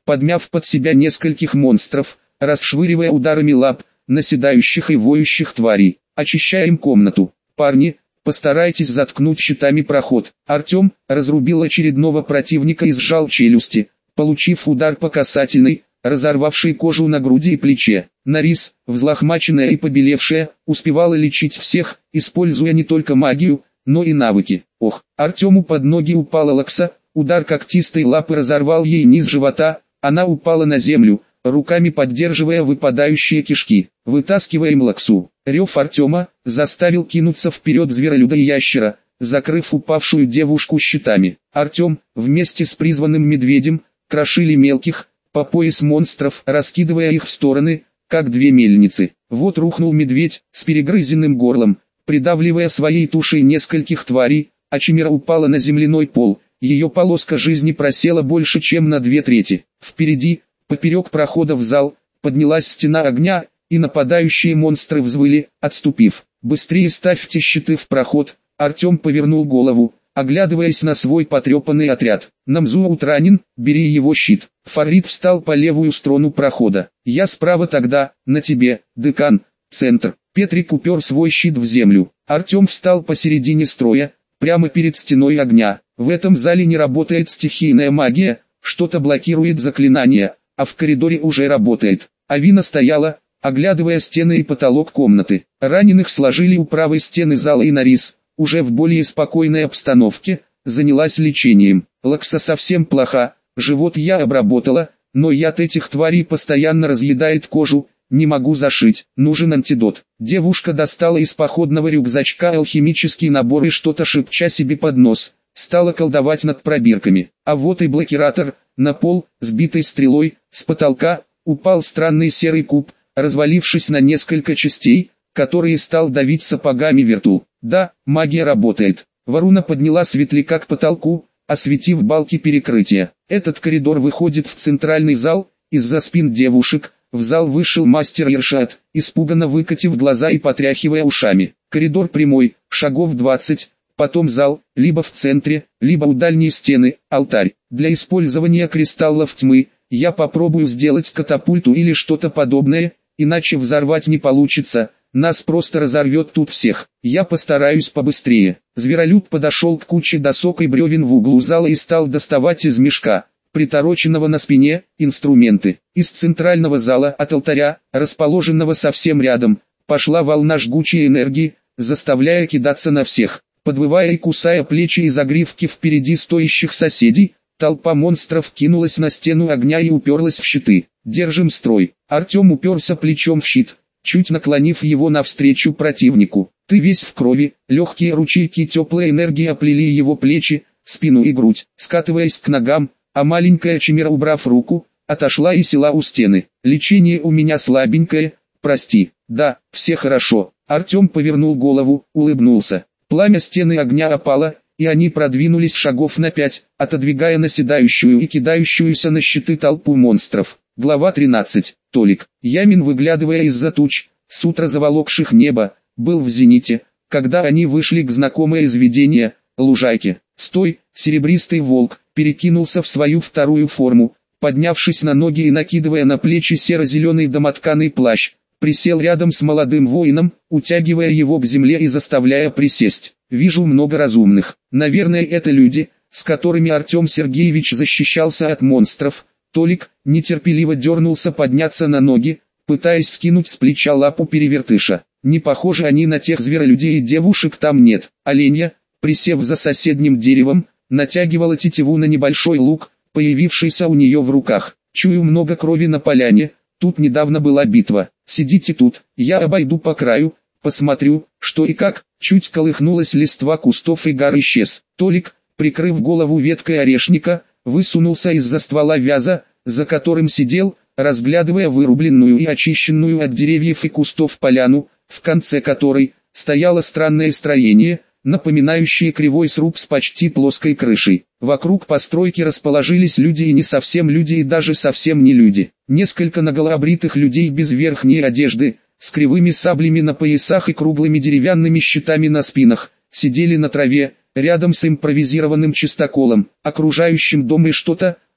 подмяв под себя нескольких монстров, расшвыривая ударами лап наседающих и воющих тварей. «Очищаем комнату. Парни, постарайтесь заткнуть щитами проход». Артем разрубил очередного противника и сжал челюсти, получив удар по касательной, разорвавшей кожу на груди и плече. Нарис, взлохмаченная и побелевшая, успевала лечить всех, используя не только магию, но и навыки. Ох, Артему под ноги упала Лакса, удар когтистой лапы разорвал ей низ живота, она упала на землю, руками поддерживая выпадающие кишки. «Вытаскиваем Лаксу!» Рев Артема заставил кинуться вперед зверолюда и ящера, закрыв упавшую девушку щитами. Артем, вместе с призванным медведем, крошили мелких, по пояс монстров, раскидывая их в стороны, как две мельницы. Вот рухнул медведь, с перегрызенным горлом, придавливая своей тушей нескольких тварей, а Чимера упала на земляной пол, ее полоска жизни просела больше, чем на две трети. Впереди, поперек прохода в зал, поднялась стена огня, и нападающие монстры взвыли, отступив. «Быстрее ставьте щиты в проход!» Артем повернул голову, оглядываясь на свой потрепанный отряд. «Намзуут ранен, бери его щит». Фарид встал по левую сторону прохода. «Я справа тогда, на тебе, декан, центр». Петрик упер свой щит в землю. Артем встал посередине строя, прямо перед стеной огня. В этом зале не работает стихийная магия, что-то блокирует заклинания, а в коридоре уже работает. Авина стояла, оглядывая стены и потолок комнаты. Раненых сложили у правой стены зала, и Нарис, уже в более спокойной обстановке, занялась лечением. Лакса совсем плоха, живот я обработала, но яд этих тварей постоянно разъедает кожу, не могу зашить, нужен антидот. Девушка достала из походного рюкзачка алхимический набор и что-то шепча себе под нос, стала колдовать над пробирками. А вот и блокиратор, на пол, сбитой стрелой, с потолка, упал странный серый куб, развалившись на несколько частей, которые стал давить сапогами Вертул. Да, магия работает. Варуна подняла светляка к потолку, осветив балки перекрытия. Этот коридор выходит в центральный зал, из-за спин девушек, в зал вышел мастер Ершат, испуганно выкатив глаза и потряхивая ушами. Коридор прямой, шагов двадцать, потом зал, либо в центре, либо у дальней стены, алтарь. Для использования кристаллов тьмы, я попробую сделать катапульту или что-то подобное, иначе взорвать не получится, нас просто разорвет тут всех. Я постараюсь побыстрее. Зверолюд подошел к куче досок и бревен в углу зала и стал доставать из мешка, притороченного на спине, инструменты. Из центрального зала от алтаря, расположенного совсем рядом, пошла волна жгучей энергии, заставляя кидаться на всех. Подвывая и кусая плечи и загривки впереди стоящих соседей, толпа монстров кинулась на стену огня и уперлась в щиты. «Держим строй». Артем уперся плечом в щит, чуть наклонив его навстречу противнику. «Ты весь в крови». Легкие ручейки теплой энергии оплели его плечи, спину и грудь, скатываясь к ногам, а маленькая Чимера, убрав руку, отошла и села у стены. «Лечение у меня слабенькое, прости». «Да, все хорошо». Артем повернул голову, улыбнулся. Пламя стены огня опало, и они продвинулись шагов на пять, отодвигая наседающую и кидающуюся на щиты толпу монстров. Глава тринадцать. Толик. Ямин, выглядывая из-за туч, с утра заволокших небо, был в зените, когда они вышли к знакомой из видения, лужайке. «Стой!» Серебристый волк перекинулся в свою вторую форму, поднявшись на ноги и накидывая на плечи серо-зеленый домотканый плащ, присел рядом с молодым воином, утягивая его к земле и заставляя присесть. «Вижу много разумных. Наверное, это люди, с которыми Артем Сергеевич защищался от монстров». Толик нетерпеливо дернулся подняться на ноги, пытаясь скинуть с плеча лапу перевертыша. Не похожи они на тех зверолюдей, и девушек там нет. Оленья, присев за соседним деревом, натягивала тетиву на небольшой лук, появившийся у нее в руках. «Чую много крови на поляне, тут недавно была битва. Сидите тут, я обойду по краю, посмотрю, что и как». Чуть колыхнулась листва кустов, и гар исчез. Толик, прикрыв голову веткой орешника, высунулся из-за ствола вяза, за которым сидел, разглядывая вырубленную и очищенную от деревьев и кустов поляну, в конце которой стояло странное строение, напоминающее кривой сруб с почти плоской крышей. Вокруг постройки расположились люди и не совсем люди, и даже совсем не люди. Несколько наголобритых людей без верхней одежды, с кривыми саблями на поясах и круглыми деревянными щитами на спинах, сидели на траве, рядом с импровизированным чистоколом, окружающим дом, и что-то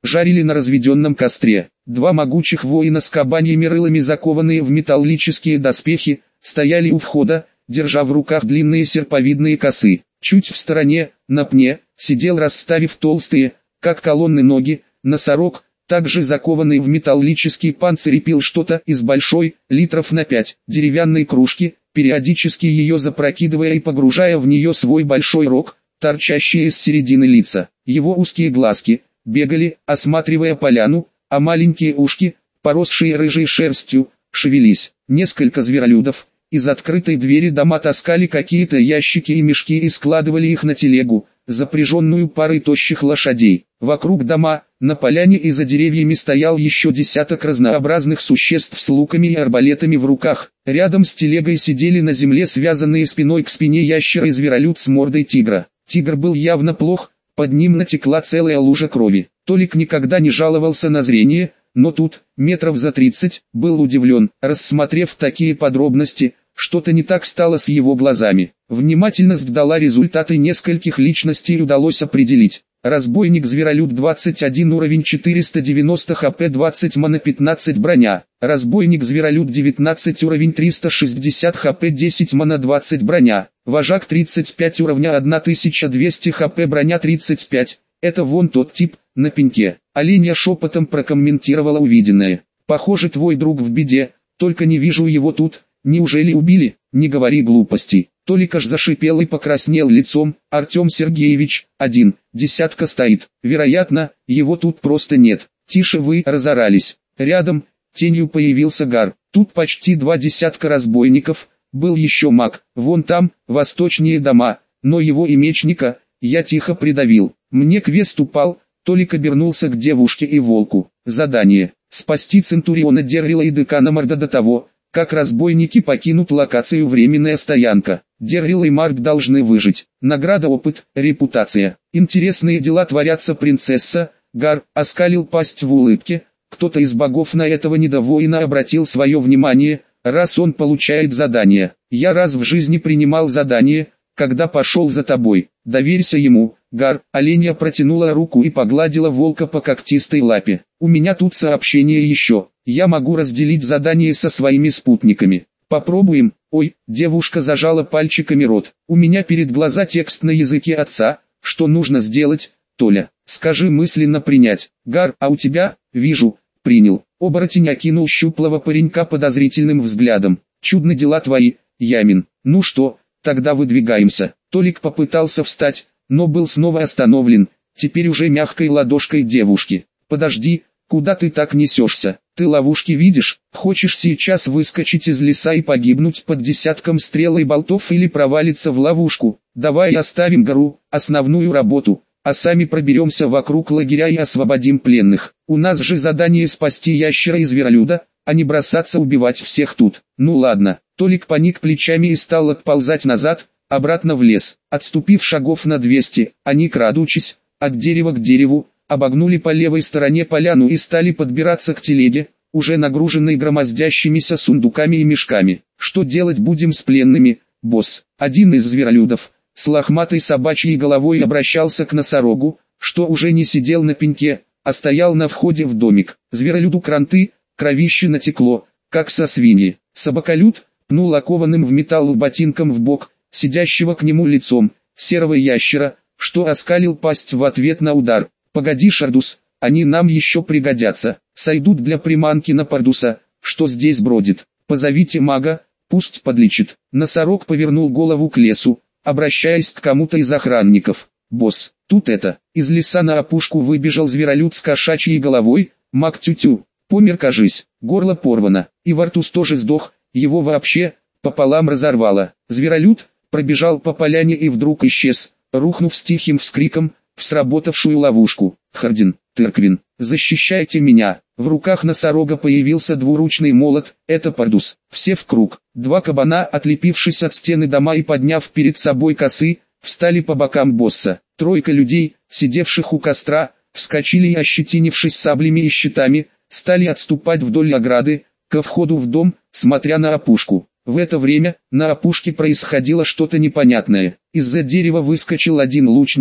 жарили на разведенном костре. Два могучих воина с кабаньими рылами, закованные в металлические доспехи, стояли у входа, держа в руках длинные серповидные косы. Чуть в стороне, на пне, сидел, расставив толстые, как колонны, ноги, носорог, также закованный в металлический панцирь, и пил что-то из большой, литров на пять, деревянной кружки, периодически ее запрокидывая и погружая в нее свой большой рог, торчащий из середины лица. Его узкие глазки бегали, осматривая поляну, а маленькие ушки, поросшие рыжей шерстью, шевелись. Несколько зверолюдов из открытой двери дома таскали какие-то ящики и мешки и складывали их на телегу, запряженную парой тощих лошадей. Вокруг дома, на поляне и за деревьями, стоял еще десяток разнообразных существ с луками и арбалетами в руках. Рядом с телегой сидели на земле связанные спиной к спине ящера и зверолюд с мордой тигра. Тигр был явно плох, под ним натекла целая лужа крови. Толик никогда не жаловался на зрение, но тут, метров за тридцать, был удивлен, рассмотрев такие подробности. Что-то не так стало с его глазами. Внимательность дала результаты, нескольких личностей удалось определить. Разбойник-зверолюд двадцать один, уровень четыреста девяносто хп, двадцать мана, пятнадцать броня. Разбойник-зверолюд девятнадцать, уровень триста шестьдесят хп, десять мана, двадцать броня. Вожак тридцать пять, уровня тысяча двести хп, броня тридцать пять. Это вон тот тип, на пеньке. Оленья шепотом прокомментировала увиденное. Похоже, твой друг в беде, только не вижу его тут. Неужели убили? Не говори глупостей. Толик аж зашипел и покраснел лицом. Артем Сергеевич, один, десятка стоит. Вероятно, его тут просто нет. Тише вы, разорались. Рядом, тенью появился Гар. Тут почти два десятка разбойников. Был еще маг. Вон там, восточнее дома. Но его и мечника, я тихо придавил. Мне квест упал. Толик обернулся к девушке и волку. Задание. Спасти Центуриона Деррила и декана Марда до того, как разбойники покинут локацию. Временная стоянка. Деррил и Марк должны выжить. Награда, опыт, репутация. Интересные дела творятся, принцесса. Гар оскалил пасть в улыбке. Кто-то из богов на этого недовоина обратил свое внимание, раз он получает задание. Я раз в жизни принимал задание, когда пошел за тобой. Доверься ему. Гар. Оленья протянула руку и погладила волка по когтистой лапе. У меня тут сообщение еще. Я могу разделить задание со своими спутниками. Попробуем. Ой, девушка зажала пальчиками рот. У меня перед глаза текст на языке отца. Что нужно сделать, Толя? Скажи мысленно принять. Гар, а у тебя? Вижу, принял. Оборотень окинул щуплого паренька подозрительным взглядом. Чудны дела твои, Ямин. Ну что, тогда выдвигаемся. Толик попытался встать, но был снова остановлен, теперь уже мягкой ладошкой девушки. Подожди, куда ты так несешься? Ты ловушки видишь? Хочешь сейчас выскочить из леса и погибнуть под десятком стрел и болтов или провалиться в ловушку? Давай оставим гору, основную работу, а сами проберемся вокруг лагеря и освободим пленных. У нас же задание спасти ящера и зверолюда, а не бросаться убивать всех тут. Ну ладно. Толик поник плечами и стал отползать назад, обратно в лес. Отступив шагов на двести, они, крадучись, от дерева к дереву, обогнули по левой стороне поляну и стали подбираться к телеге, уже нагруженной громоздящимися сундуками и мешками. Что делать будем с пленными, босс? Один из зверолюдов, с лохматой собачьей головой, обращался к носорогу, что уже не сидел на пеньке, а стоял на входе в домик. Зверолюду кранты, кровище натекло, как со свиньи. Собаколюд пнул окованным в металл ботинком в бок сидящего к нему лицом серого ящера, что оскалил пасть в ответ на удар. «Погоди, Шардус, они нам еще пригодятся, сойдут для приманки на Пардуса, что здесь бродит. Позовите мага, пусть подлечит». Носорог повернул голову к лесу, обращаясь к кому-то из охранников. «Босс, тут это». Из леса на опушку выбежал зверолюд с кошачьей головой. «Маг тю-тю, помер, кажись, горло порвано, и Вартус тоже сдох, его вообще пополам разорвало». Зверолюд пробежал по поляне и вдруг исчез, рухнув с тихим вскриком в сработавшую ловушку. «Хардин, Тырквин, защищайте меня!» В руках носорога появился двуручный молот, это Пардус. Все в круг. Два кабана, отлепившись от стены дома и подняв перед собой косы, встали по бокам босса. Тройка людей, сидевших у костра, вскочили и, ощетинившись саблями и щитами, стали отступать вдоль ограды, ко входу в дом, смотря на опушку. В это время, на опушке происходило что-то непонятное. Из-за дерева выскочил один лучник,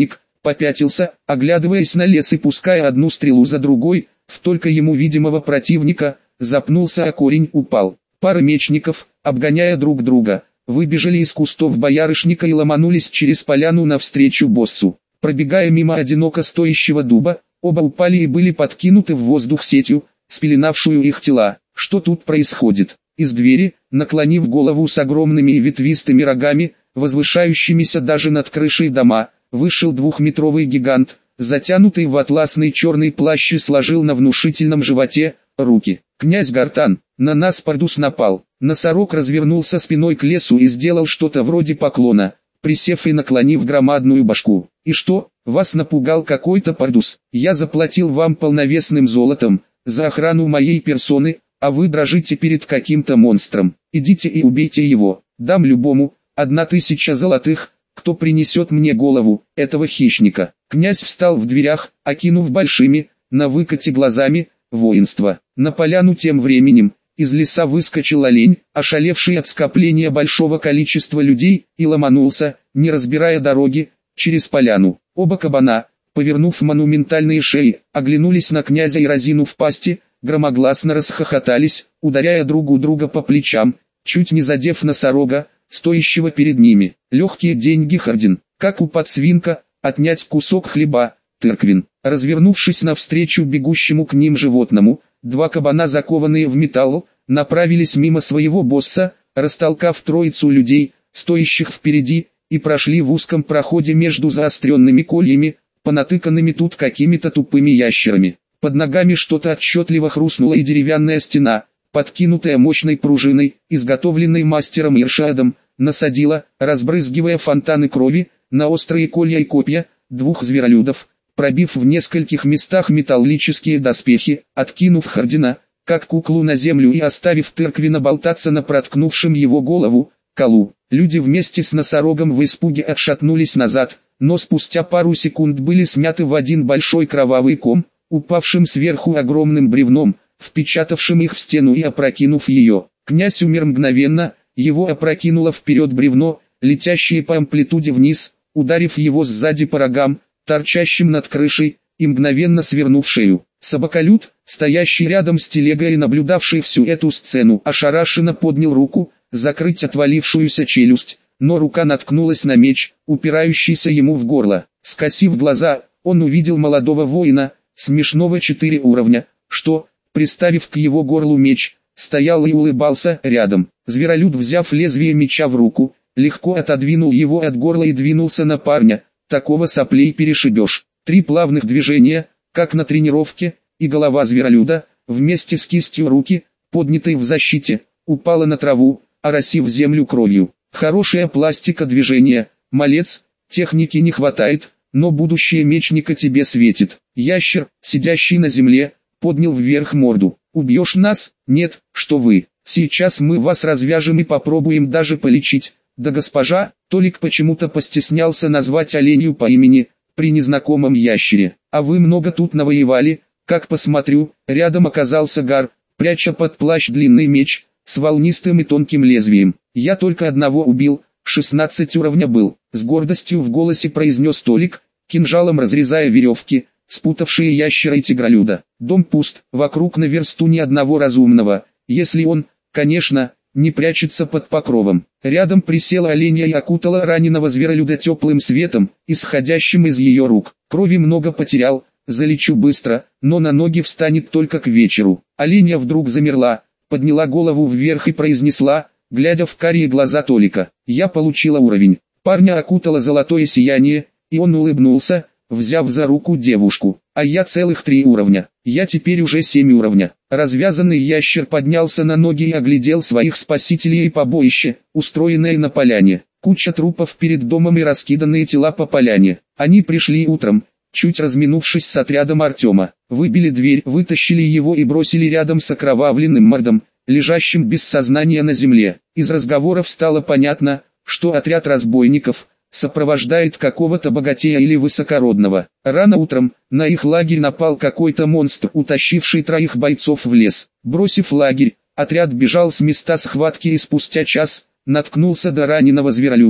попятился, оглядываясь на лес и пуская одну стрелу за другой, в только ему видимого противника, запнулся о корень, упал. Пара мечников, обгоняя друг друга, выбежали из кустов боярышника и ломанулись через поляну навстречу боссу. Пробегая мимо одиноко стоящего дуба, оба упали и были подкинуты в воздух сетью, спеленавшую их тела. Что тут происходит? Из двери, наклонив голову с огромными и ветвистыми рогами, возвышающимися даже над крышей дома, вышел двухметровый гигант, затянутый в атласный черный плащ и сложил на внушительном животе руки. «Князь Гартан, на нас Пардус напал». Носорог развернулся спиной к лесу и сделал что-то вроде поклона, присев и наклонив громадную башку. «И что, вас напугал какой-то Пардус? Я заплатил вам полновесным золотом за охрану моей персоны, а вы дрожите перед каким-то монстром. Идите и убейте его, дам любому, одна тысяча золотых, кто принесет мне голову этого хищника». Князь встал в дверях, окинув большими, на выкате глазами, воинство. На поляну тем временем, из леса выскочил олень, ошалевший от скопления большого количества людей, и ломанулся, не разбирая дороги, через поляну. Оба кабана, повернув монументальные шеи, оглянулись на князя и, разинув пасти, громогласно расхохотались, ударяя друг у друга по плечам, чуть не задев носорога, стоящего перед ними. «Легкие деньги, Хардин, как у подсвинка, отнять кусок хлеба, Тырквин». Развернувшись навстречу бегущему к ним животному, два кабана, закованные в металл, направились мимо своего босса, растолкав троицу людей, стоящих впереди, и прошли в узком проходе между заостренными кольями, понатыканными тут какими-то тупыми ящерами. Под ногами что-то отчетливо хрустнуло, и деревянная стена, подкинутая мощной пружиной, изготовленной мастером Иршадом, насадила, разбрызгивая фонтаны крови, на острые колья и копья двух зверолюдов, пробив в нескольких местах металлические доспехи, откинув Хардина, как куклу, на землю и оставив Тырквина болтаться на проткнувшем его голову колу. Люди вместе с носорогом в испуге отшатнулись назад, но спустя пару секунд были смяты в один большой кровавый ком, упавшим сверху огромным бревном, впечатавшим их в стену и опрокинув ее. Князь умер мгновенно, его опрокинуло вперед бревно, летящее по амплитуде вниз, ударив его сзади по рогам, торчащим над крышей, и мгновенно свернув шею. Собаколюд, стоящий рядом с телегой и наблюдавший всю эту сцену, ошарашенно поднял руку, закрыть отвалившуюся челюсть, но рука наткнулась на меч, упирающийся ему в горло. Скосив глаза, он увидел молодого воина, смешного четыре уровня, что, приставив к его горлу меч, стоял и улыбался рядом. Зверолюд, взяв лезвие меча в руку, легко отодвинул его от горла и двинулся на парня. Такого соплей перешибешь. Три плавных движения, как на тренировке, и голова зверолюда, вместе с кистью руки, поднятой в защите, упала на траву, оросив землю кровью. Хорошая пластика движения, малец, техники не хватает, но будущее мечника тебе светит. Ящер, сидящий на земле, поднял вверх морду. «Убьешь нас? Нет, что вы. Сейчас мы вас развяжем и попробуем даже полечить». Да госпожа, Толик почему-то постеснялся назвать оленью по имени, при незнакомом ящере. «А вы много тут навоевали, как посмотрю». Рядом оказался Гар, пряча под плащ длинный меч, с волнистым и тонким лезвием. «Я только одного убил, шестнадцать уровня был», с гордостью в голосе произнес Толик, кинжалом разрезая веревки, спутавшие ящера и тигролюда. «Дом пуст, вокруг на версту ни одного разумного, если он, конечно, не прячется под покровом». Рядом присела оленья и окутала раненого зверолюда теплым светом, исходящим из ее рук. «Крови много потерял, залечу быстро, но на ноги встанет только к вечеру». Оленья вдруг замерла, подняла голову вверх и произнесла, глядя в карие глаза Толика: «Я получила уровень». Парня окутало золотое сияние, и он улыбнулся, взяв за руку девушку. «А я целых три уровня. Я теперь уже семь уровня». Развязанный ящер поднялся на ноги и оглядел своих спасителей и побоище, устроенное на поляне. Куча трупов перед домом и раскиданные тела по поляне. Они пришли утром, чуть разминувшись с отрядом Артема. Выбили дверь, вытащили его и бросили рядом с окровавленным мордом, лежащим без сознания на земле. Из разговоров стало понятно, что отряд разбойников сопровождает какого-то богатея или высокородного. Рано утром на их лагерь напал какой-то монстр, утащивший троих бойцов в лес. Бросив лагерь, отряд бежал с места схватки и спустя час наткнулся до раненого зверолюда,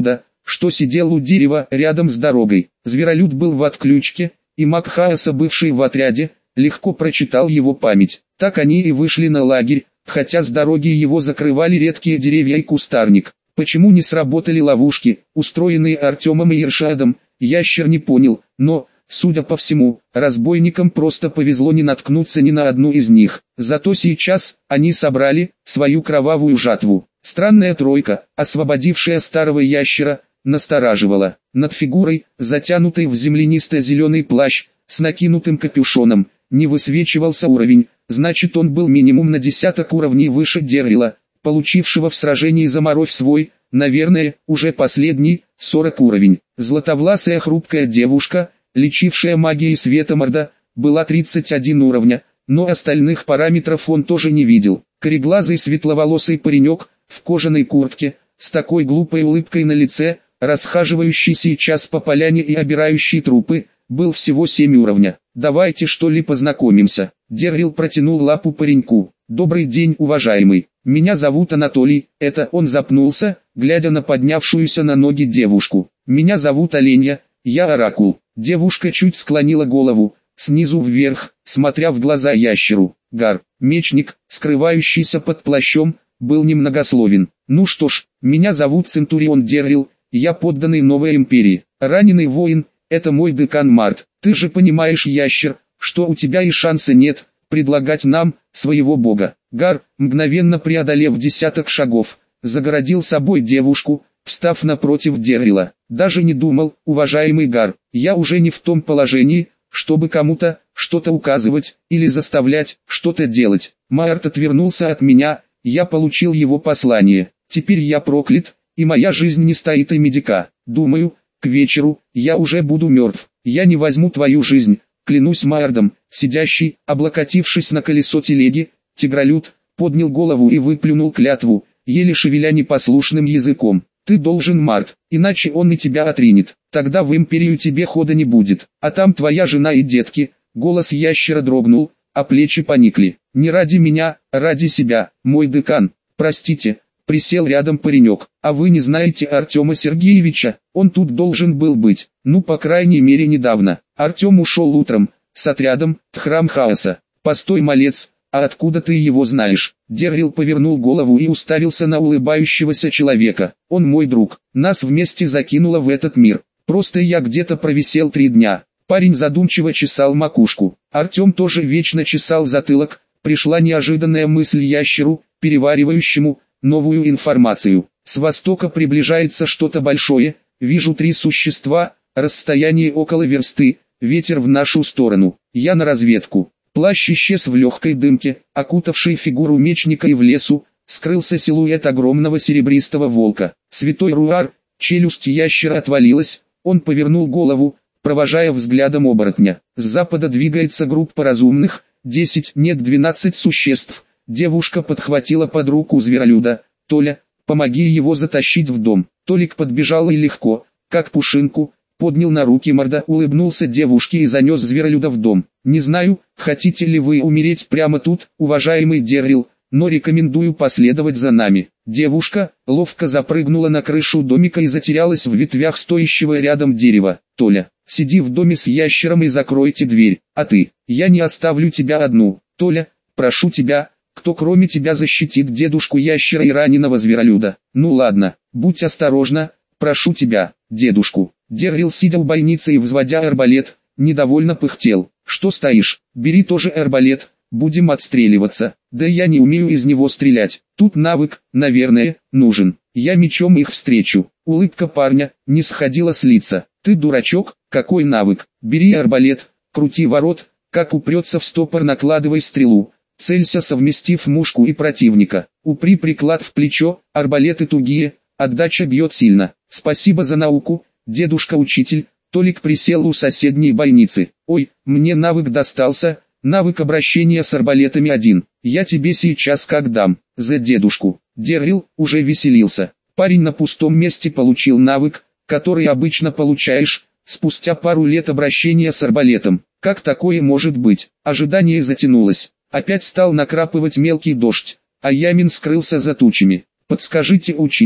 что сидел у дерева рядом с дорогой. Зверолюд был в отключке, и маг Хаоса, бывший в отряде, легко прочитал его память. Так они и вышли на лагерь, хотя с дороги его закрывали редкие деревья и кустарник. Почему не сработали ловушки, устроенные Артемом и Ершадом, ящер не понял, но, судя по всему, разбойникам просто повезло не наткнуться ни на одну из них. Зато сейчас они собрали свою кровавую жатву. Странная тройка, освободившая старого ящера, настораживала. Над фигурой, затянутой в землянисто-зеленый плащ, с накинутым капюшоном, не высвечивался уровень, значит он был минимум на десяток уровней выше Деррила, получившего в сражении за Моровь свой, наверное, уже последний, сорок уровень. Златовласая хрупкая девушка, лечившая магией света морда, была тридцать один уровня, но остальных параметров он тоже не видел. Кореглазый светловолосый паренек, в кожаной куртке, с такой глупой улыбкой на лице, расхаживающий сейчас по поляне и обирающий трупы, был всего семь уровня. «Давайте что ли познакомимся». Деррил протянул лапу пареньку. «Добрый день, уважаемый. Меня зовут Анатолий». Это он запнулся, глядя на поднявшуюся на ноги девушку. «Меня зовут Оленья, я Оракул». Девушка чуть склонила голову, снизу вверх, смотря в глаза ящеру. Гар, мечник, скрывающийся под плащом, был немногословен. «Ну что ж, меня зовут Центурион Деррил, я подданный новой империи. Раненый воин, это мой декан Март. Ты же понимаешь, ящер, что у тебя и шанса нет предлагать нам своего бога». Гар, мгновенно преодолев десяток шагов, загородил собой девушку, встав напротив Деррила. «Даже не думал, уважаемый Гар, я уже не в том положении, чтобы кому-то что-то указывать или заставлять что-то делать. Март отвернулся от меня, я получил его послание. Теперь я проклят, и моя жизнь не стоит и медика. Думаю, к вечеру я уже буду мертв. Я не возьму твою жизнь, клянусь Мардом». Сидящий, облокотившись на колесо телеги, тигролюд, поднял голову и выплюнул клятву, еле шевеля непослушным языком. «Ты должен, Март, иначе он и тебя отринет. Тогда в империю тебе хода не будет, а там твоя жена и детки». Голос ящера дрогнул, а плечи поникли. «Не ради меня, ради себя, мой декан. Простите». Присел рядом паренек. «А вы не знаете Артема Сергеевича? Он тут должен был быть. Ну, по крайней мере, недавно. Артем ушел утром, с отрядом, в храм Хаоса». «Постой, малец, а откуда ты его знаешь?» Деррил повернул голову и уставился на улыбающегося человека. «Он мой друг. Нас вместе закинуло в этот мир. Просто я где-то провисел три дня». Парень задумчиво чесал макушку. Артем тоже вечно чесал затылок. Пришла неожиданная мысль ящеру, переваривающему новую информацию. «С востока приближается что-то большое, вижу три существа, расстояние около версты, ветер в нашу сторону. Я на разведку». Плащ исчез в легкой дымке, окутавшей фигуру мечника, и в лесу скрылся силуэт огромного серебристого волка. «Святой Руар!» Челюсть ящера отвалилась, он повернул голову, провожая взглядом оборотня. С запада двигается группа разумных, десять, нет двенадцать существ. Девушка подхватила под руку зверолюда. «Толя, помоги его затащить в дом». Толик подбежал и легко, как пушинку, поднял на руки Морда, улыбнулся девушке и занес зверолюда в дом. «Не знаю, хотите ли вы умереть прямо тут, уважаемый Деррил, но рекомендую последовать за нами». Девушка ловко запрыгнула на крышу домика и затерялась в ветвях стоящего рядом дерева. «Толя, сиди в доме с ящером и закройте дверь, а ты, я не оставлю тебя одну. Толя, прошу тебя, кто кроме тебя защитит дедушку ящера и раненого зверолюда?» «Ну ладно, будь осторожна, прошу тебя, дедушку». Деррил, сидя у бойницы и взводя арбалет, недовольно пыхтел. «Что стоишь? Бери тоже арбалет, будем отстреливаться». «Да я не умею из него стрелять. Тут навык, наверное, нужен. Я мечом их встречу». Улыбка парня не сходила с лица. «Ты дурачок, какой навык? Бери арбалет, крути ворот, как упрется в стопор, накладывай стрелу. Целься, совместив мушку и противника. Упри приклад в плечо, арбалеты тугие, отдача бьет сильно». «Спасибо за науку, дедушка-учитель». Толик присел у соседней бойницы. «Ой, мне навык достался, навык обращения с арбалетами один. Я тебе сейчас как дам, за дедушку». Деррил уже веселился. Парень на пустом месте получил навык, который обычно получаешь спустя пару лет обращения с арбалетом. Как такое может быть? Ожидание затянулось. Опять стал накрапывать мелкий дождь, а Ямин скрылся за тучами. «Подскажите, учитель,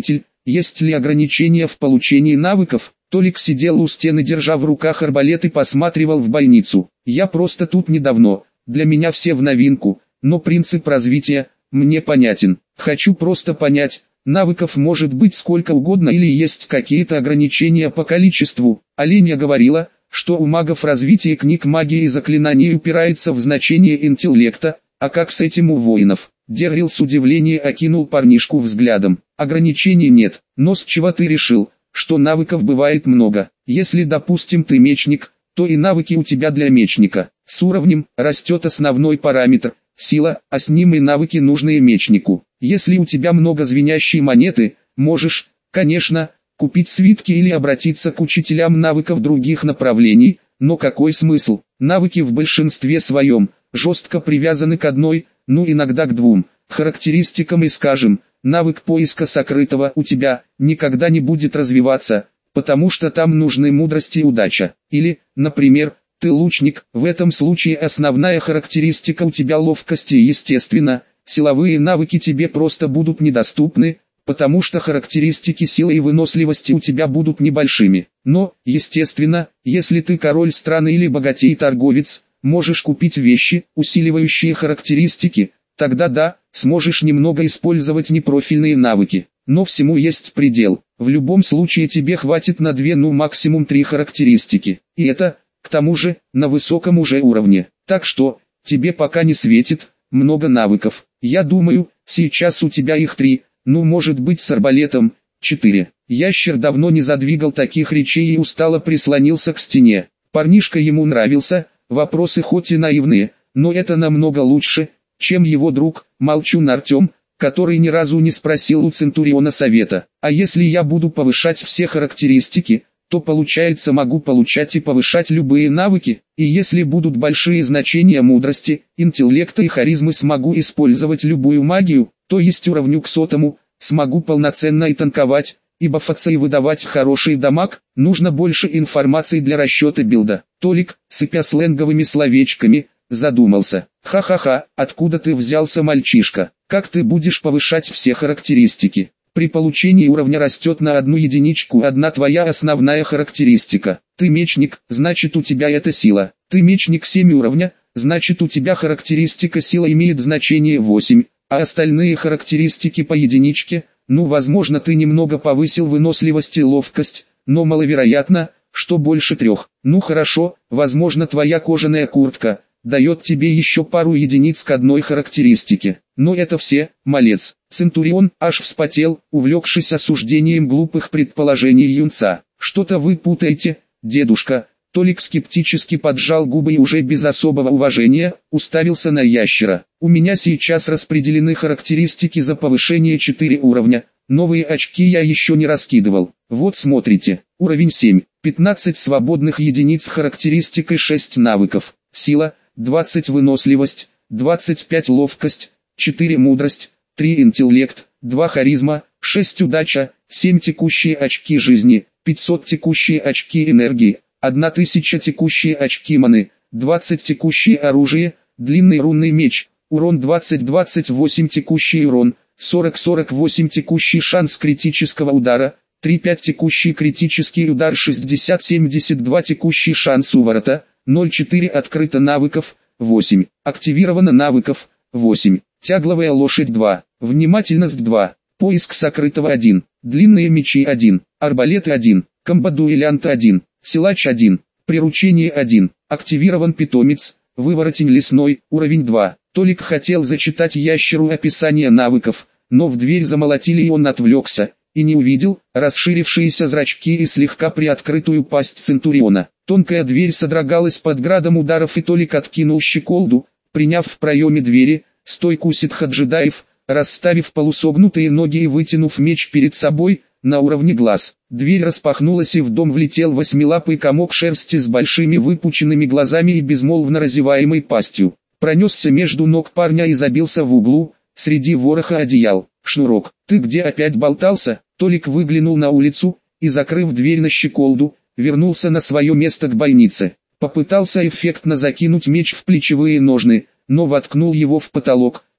есть ли ограничения в получении навыков? Толик сидел у стены, держа в руках арбалет, и посматривал в бойницу. Я просто тут недавно, для меня все в новинку, но принцип развития мне понятен. Хочу просто понять, навыков может быть сколько угодно или есть какие-то ограничения по количеству. Оленя говорила, что у магов развитие книг магии и заклинаний упирается в значение интеллекта, а как с этим у воинов? Деррил с удивлением окинул парнишку взглядом. Ограничений нет, но с чего ты решил, что навыков бывает много? Если, допустим, ты мечник, то и навыки у тебя для мечника. С уровнем растет основной параметр – сила, а с ним и навыки, нужные мечнику. Если у тебя много звенящей монеты, можешь, конечно, купить свитки или обратиться к учителям навыков других направлений, но какой смысл? Навыки в большинстве своем жестко привязаны к одной, ну иногда к двум характеристикам, и, скажем, навык поиска сокрытого у тебя никогда не будет развиваться, потому что там нужны мудрость и удача. Или, например, ты лучник, в этом случае основная характеристика у тебя ловкость, и, естественно, силовые навыки тебе просто будут недоступны, потому что характеристики силы и выносливости у тебя будут небольшими. Но, естественно, если ты король страны или богатей торговец, можешь купить вещи, усиливающие характеристики, тогда да, сможешь немного использовать непрофильные навыки. Но всему есть предел. В любом случае тебе хватит на две, ну максимум три характеристики. И это, к тому же, на высоком уже уровне. Так что, тебе пока не светит много навыков. Я думаю, сейчас у тебя их три, ну может быть с арбалетом, четыре. Ящер давно не задвигал таких речей и устало прислонился к стене. Парнишка ему нравился, вопросы хоть и наивные, но это намного лучше, чем его друг, молчун Артем, который ни разу не спросил у Центуриона совета. А если я буду повышать все характеристики, то получается могу получать и повышать любые навыки, и если будут большие значения мудрости, интеллекта и харизмы, смогу использовать любую магию, то есть уровню к сотому, смогу полноценно и танковать, и бафаться и выдавать хороший дамаг. Нужно больше информации для расчета билда. Толик, сыпя сленговыми словечками, задумался. Ха-ха-ха, откуда ты взялся, мальчишка? Как ты будешь повышать все характеристики? При получении уровня растет на одну единичку одна твоя основная характеристика. Ты мечник, значит у тебя это сила. Ты мечник семь уровня, значит у тебя характеристика сила имеет значение восемь, а остальные характеристики по единичке. Ну, возможно, ты немного повысил выносливость и ловкость, но маловероятно, что больше трех. Ну хорошо, возможно, твоя кожаная куртка дает тебе еще пару единиц к одной характеристике. Но это все, малец. Центурион аж вспотел, увлекшись осуждением глупых предположений юнца. Что-то вы путаете, дедушка. Толик скептически поджал губы и уже без особого уважения уставился на ящера. У меня сейчас распределены характеристики за повышение четыре уровня. Новые очки я еще не раскидывал. Вот смотрите. Уровень семь. пятнадцать свободных единиц характеристик и шесть навыков. Сила, двадцать выносливость, двадцать пять ловкость, четыре мудрость, три интеллект, два харизма, шесть удача, семь текущие очки жизни, пятьсот текущие очки энергии, тысяча текущие очки маны, двадцать текущие оружие, длинный рунный меч, урон двадцать двадцать восемь текущий урон, сорок сорок восемь текущий шанс критического удара, три пять текущий критический удар, шестьдесят семьдесят два текущий шанс уворота, ноль четыре открыто навыков, восемь, активировано навыков, восемь, тягловая лошадь два, внимательность два, поиск сокрытого один, длинные мечи один, арбалеты один, комбо-дуэлянт один, силач один, приручение один, активирован питомец, выворотень лесной, уровень два. Толик хотел зачитать ящеру описание навыков, но в дверь замолотили и он отвлекся, и не увидел расширившиеся зрачки и слегка приоткрытую пасть Центуриона. Тонкая дверь содрогалась под градом ударов, и Толик откинул щеколду, приняв в проеме двери стойку ситха-джедаев, расставив полусогнутые ноги и вытянув меч перед собой на уровне глаз. Дверь распахнулась, и в дом влетел восьмилапый комок шерсти с большими выпученными глазами и безмолвно разеваемой пастью. Пронесся между ног парня и забился в углу, среди вороха одеял. «Шнурок, ты где опять болтался?» Толик выглянул на улицу и, закрыв дверь на щеколду, вернулся на свое место к бойнице. Попытался эффектно закинуть меч в плечевые ножны, но воткнул его в потолок,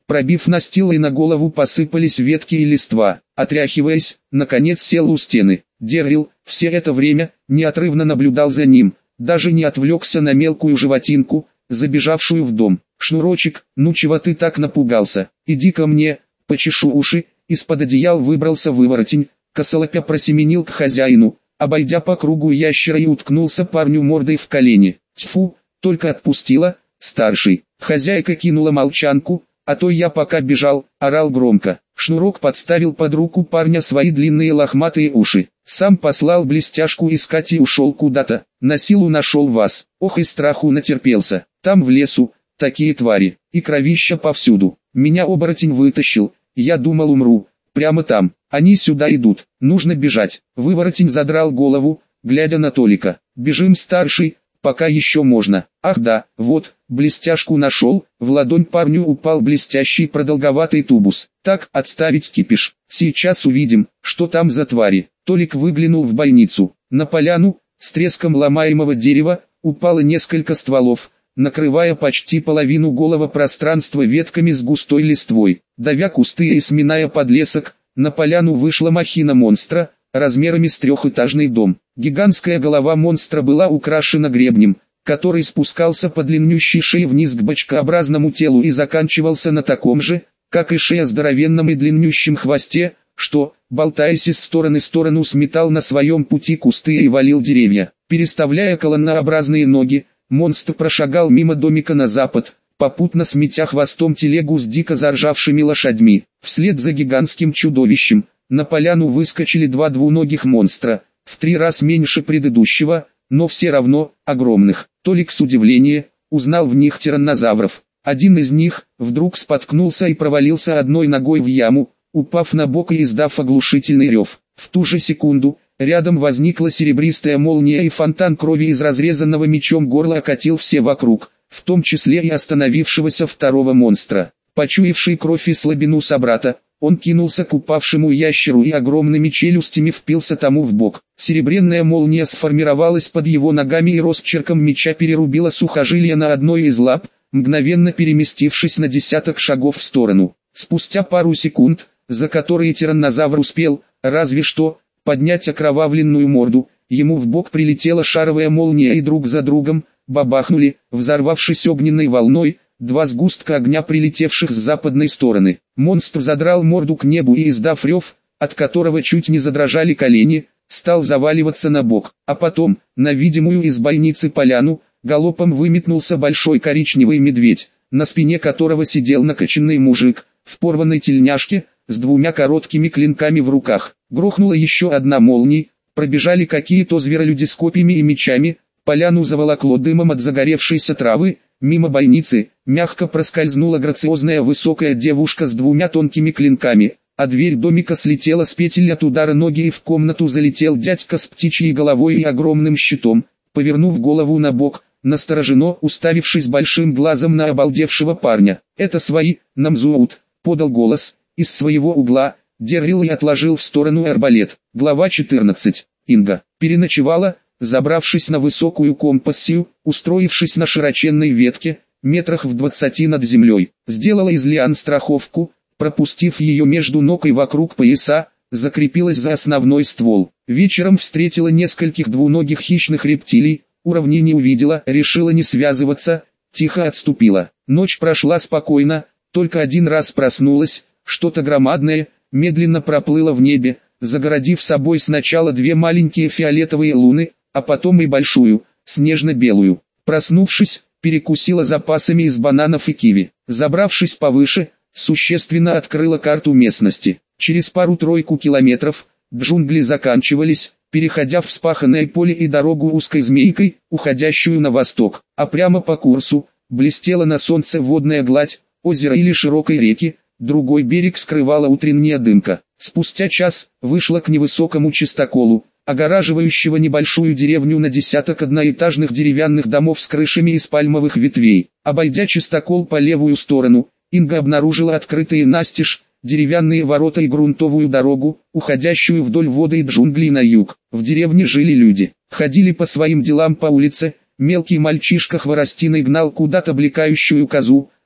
Пробив настил, и на голову посыпались ветки и листва. Отряхиваясь, наконец сел у стены. Деррил, все это время, неотрывно наблюдал за ним, даже не отвлекся на мелкую животинку, забежавшую в дом. «Шнурочек, ну чего ты так напугался? Иди ко мне, почешу уши». Из-под одеял выбрался выворотень, косолапя просеменил к хозяину, обойдя по кругу ящера, и уткнулся парню мордой в колени. «Тьфу, только отпустила, старший». Хозяйка кинула молчанку, «а то я пока бежал», орал громко. Шнурок подставил под руку парня свои длинные лохматые уши. «Сам послал блестяшку искать и ушел куда-то. На силу нашел вас. Ох, и страху натерпелся. Там в лесу, такие твари, и кровища повсюду. Меня оборотень вытащил, я думал умру. Прямо там, они сюда идут, нужно бежать». Выворотень задрал голову, глядя на Толика. «Бежим, старший, пока еще можно». «Ах да, вот, блестяшку нашел». В ладонь парню упал блестящий продолговатый тубус. «Так, отставить кипиш. Сейчас увидим, что там за твари». Толик выглянул в бойницу. На поляну, с треском ломаемого дерева, упало несколько стволов, накрывая почти половину голого пространства ветками с густой листвой. Давя кусты и сминая подлесок, на поляну вышла махина монстра, размерами с трехэтажный дом. Гигантская голова монстра была украшена гребнем, который спускался по длиннющей шее вниз к бочкообразному телу и заканчивался на таком же, как и шея, здоровенном и длиннющем хвосте, что, болтаясь из стороны в сторону, сметал на своем пути кусты и валил деревья. Переставляя колоннообразные ноги, монстр прошагал мимо домика на запад, попутно сметя хвостом телегу с дико заржавшими лошадьми. Вслед за гигантским чудовищем, на поляну выскочили два двуногих монстра, в три раз меньше предыдущего, но все равно огромных. Толик с удивлением узнал в них тираннозавров. Один из них вдруг споткнулся и провалился одной ногой в яму, упав на бок и издав оглушительный рев. В ту же секунду рядом возникла серебристая молния, и фонтан крови из разрезанного мечом горла окатил все вокруг, в том числе и остановившегося второго монстра. Почуявший кровь и слабину собрата, он кинулся к упавшему ящеру и огромными челюстями впился тому в бок. Серебряная молния сформировалась под его ногами и росчерком меча перерубила сухожилие на одной из лап, мгновенно переместившись на десяток шагов в сторону. Спустя пару секунд, за которые тираннозавр успел, разве что, поднять окровавленную морду, ему в бок прилетела шаровая молния, и друг за другом бабахнули, взорвавшись огненной волной, два сгустка огня, прилетевших с западной стороны. Монстр задрал морду к небу и, издав рев, от которого чуть не задрожали колени, стал заваливаться на бок, а потом, на видимую из бойницы поляну, галопом выметнулся большой коричневый медведь, на спине которого сидел накачанный мужик, в порванной тельняшке, с двумя короткими клинками в руках. Грохнула еще одна молния, пробежали какие-то зверолюди с копьями и мечами, поляну заволокло дымом от загоревшейся травы, мимо бойницы мягко проскользнула грациозная высокая девушка с двумя тонкими клинками, а дверь домика слетела с петель от удара ноги, и в комнату залетел дядька с птичьей головой и огромным щитом, повернув голову на бок, настороженно уставившись большим глазом на обалдевшего парня. «Это свои, Намзуут», — подал голос из своего угла Деррил и отложил в сторону арбалет. Глава четырнадцать. Инга переночевала, забравшись на высокую компассию, устроившись на широченной ветке, метрах в двадцати над землей. Сделала из лиан страховку, пропустив ее между ног и вокруг пояса, закрепилась за основной ствол. Вечером встретила нескольких двуногих хищных рептилий, уровней не увидела, решила не связываться, тихо отступила. Ночь прошла спокойно, только один раз проснулась, что-то громадное медленно проплыло в небе, загородив собой сначала две маленькие фиолетовые луны, а потом и большую, снежно-белую. Проснувшись, перекусила запасами из бананов и киви. Забравшись повыше, существенно открыла карту местности. Через пару-тройку километров джунгли заканчивались, переходя в вспаханное поле и дорогу узкой змейкой, уходящую на восток, а прямо по курсу блестела на солнце водная гладь озера или широкой реки. Другой берег скрывала утренняя дымка. Спустя час вышла к невысокому чистоколу, огораживающего небольшую деревню на десяток одноэтажных деревянных домов с крышами из пальмовых ветвей. Обойдя чистокол по левую сторону, Инга обнаружила открытые настежь деревянные ворота и грунтовую дорогу, уходящую вдоль воды и джунглей на юг. В деревне жили люди, ходили по своим делам по улице, мелкий мальчишка хворостиной гнал куда-то блекающую козу,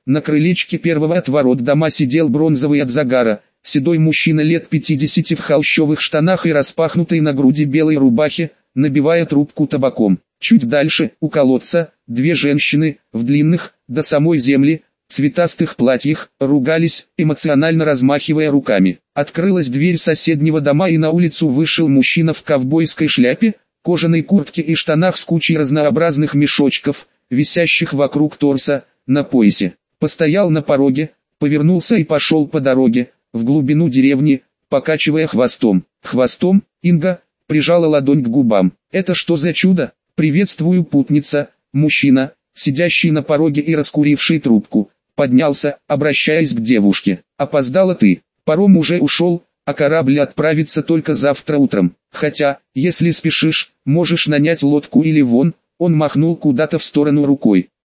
На крылечке первого от ворот дома сидел бронзовый от загара, седой мужчина лет пятидесяти в холщовых штанах и распахнутой на груди белой рубахе, набивая трубку табаком. Чуть дальше, у колодца, две женщины, в длинных, до самой земли, цветастых платьях, ругались, эмоционально размахивая руками. Открылась дверь соседнего дома и на улицу вышел мужчина в ковбойской шляпе, кожаной куртке и штанах с кучей разнообразных мешочков, висящих вокруг торса, на поясе. Постоял на пороге, повернулся и пошел по дороге, в глубину деревни, покачивая хвостом. Хвостом, Инга прижала ладонь к губам. «Это что за чудо? Приветствую, путница!» Мужчина, сидящий на пороге и раскуривший трубку, поднялся, обращаясь к девушке. «Опоздала ты, паром уже ушел, а корабль отправится только завтра утром. Хотя, если спешишь, можешь нанять лодку или вон». Он махнул куда-то в сторону рукой.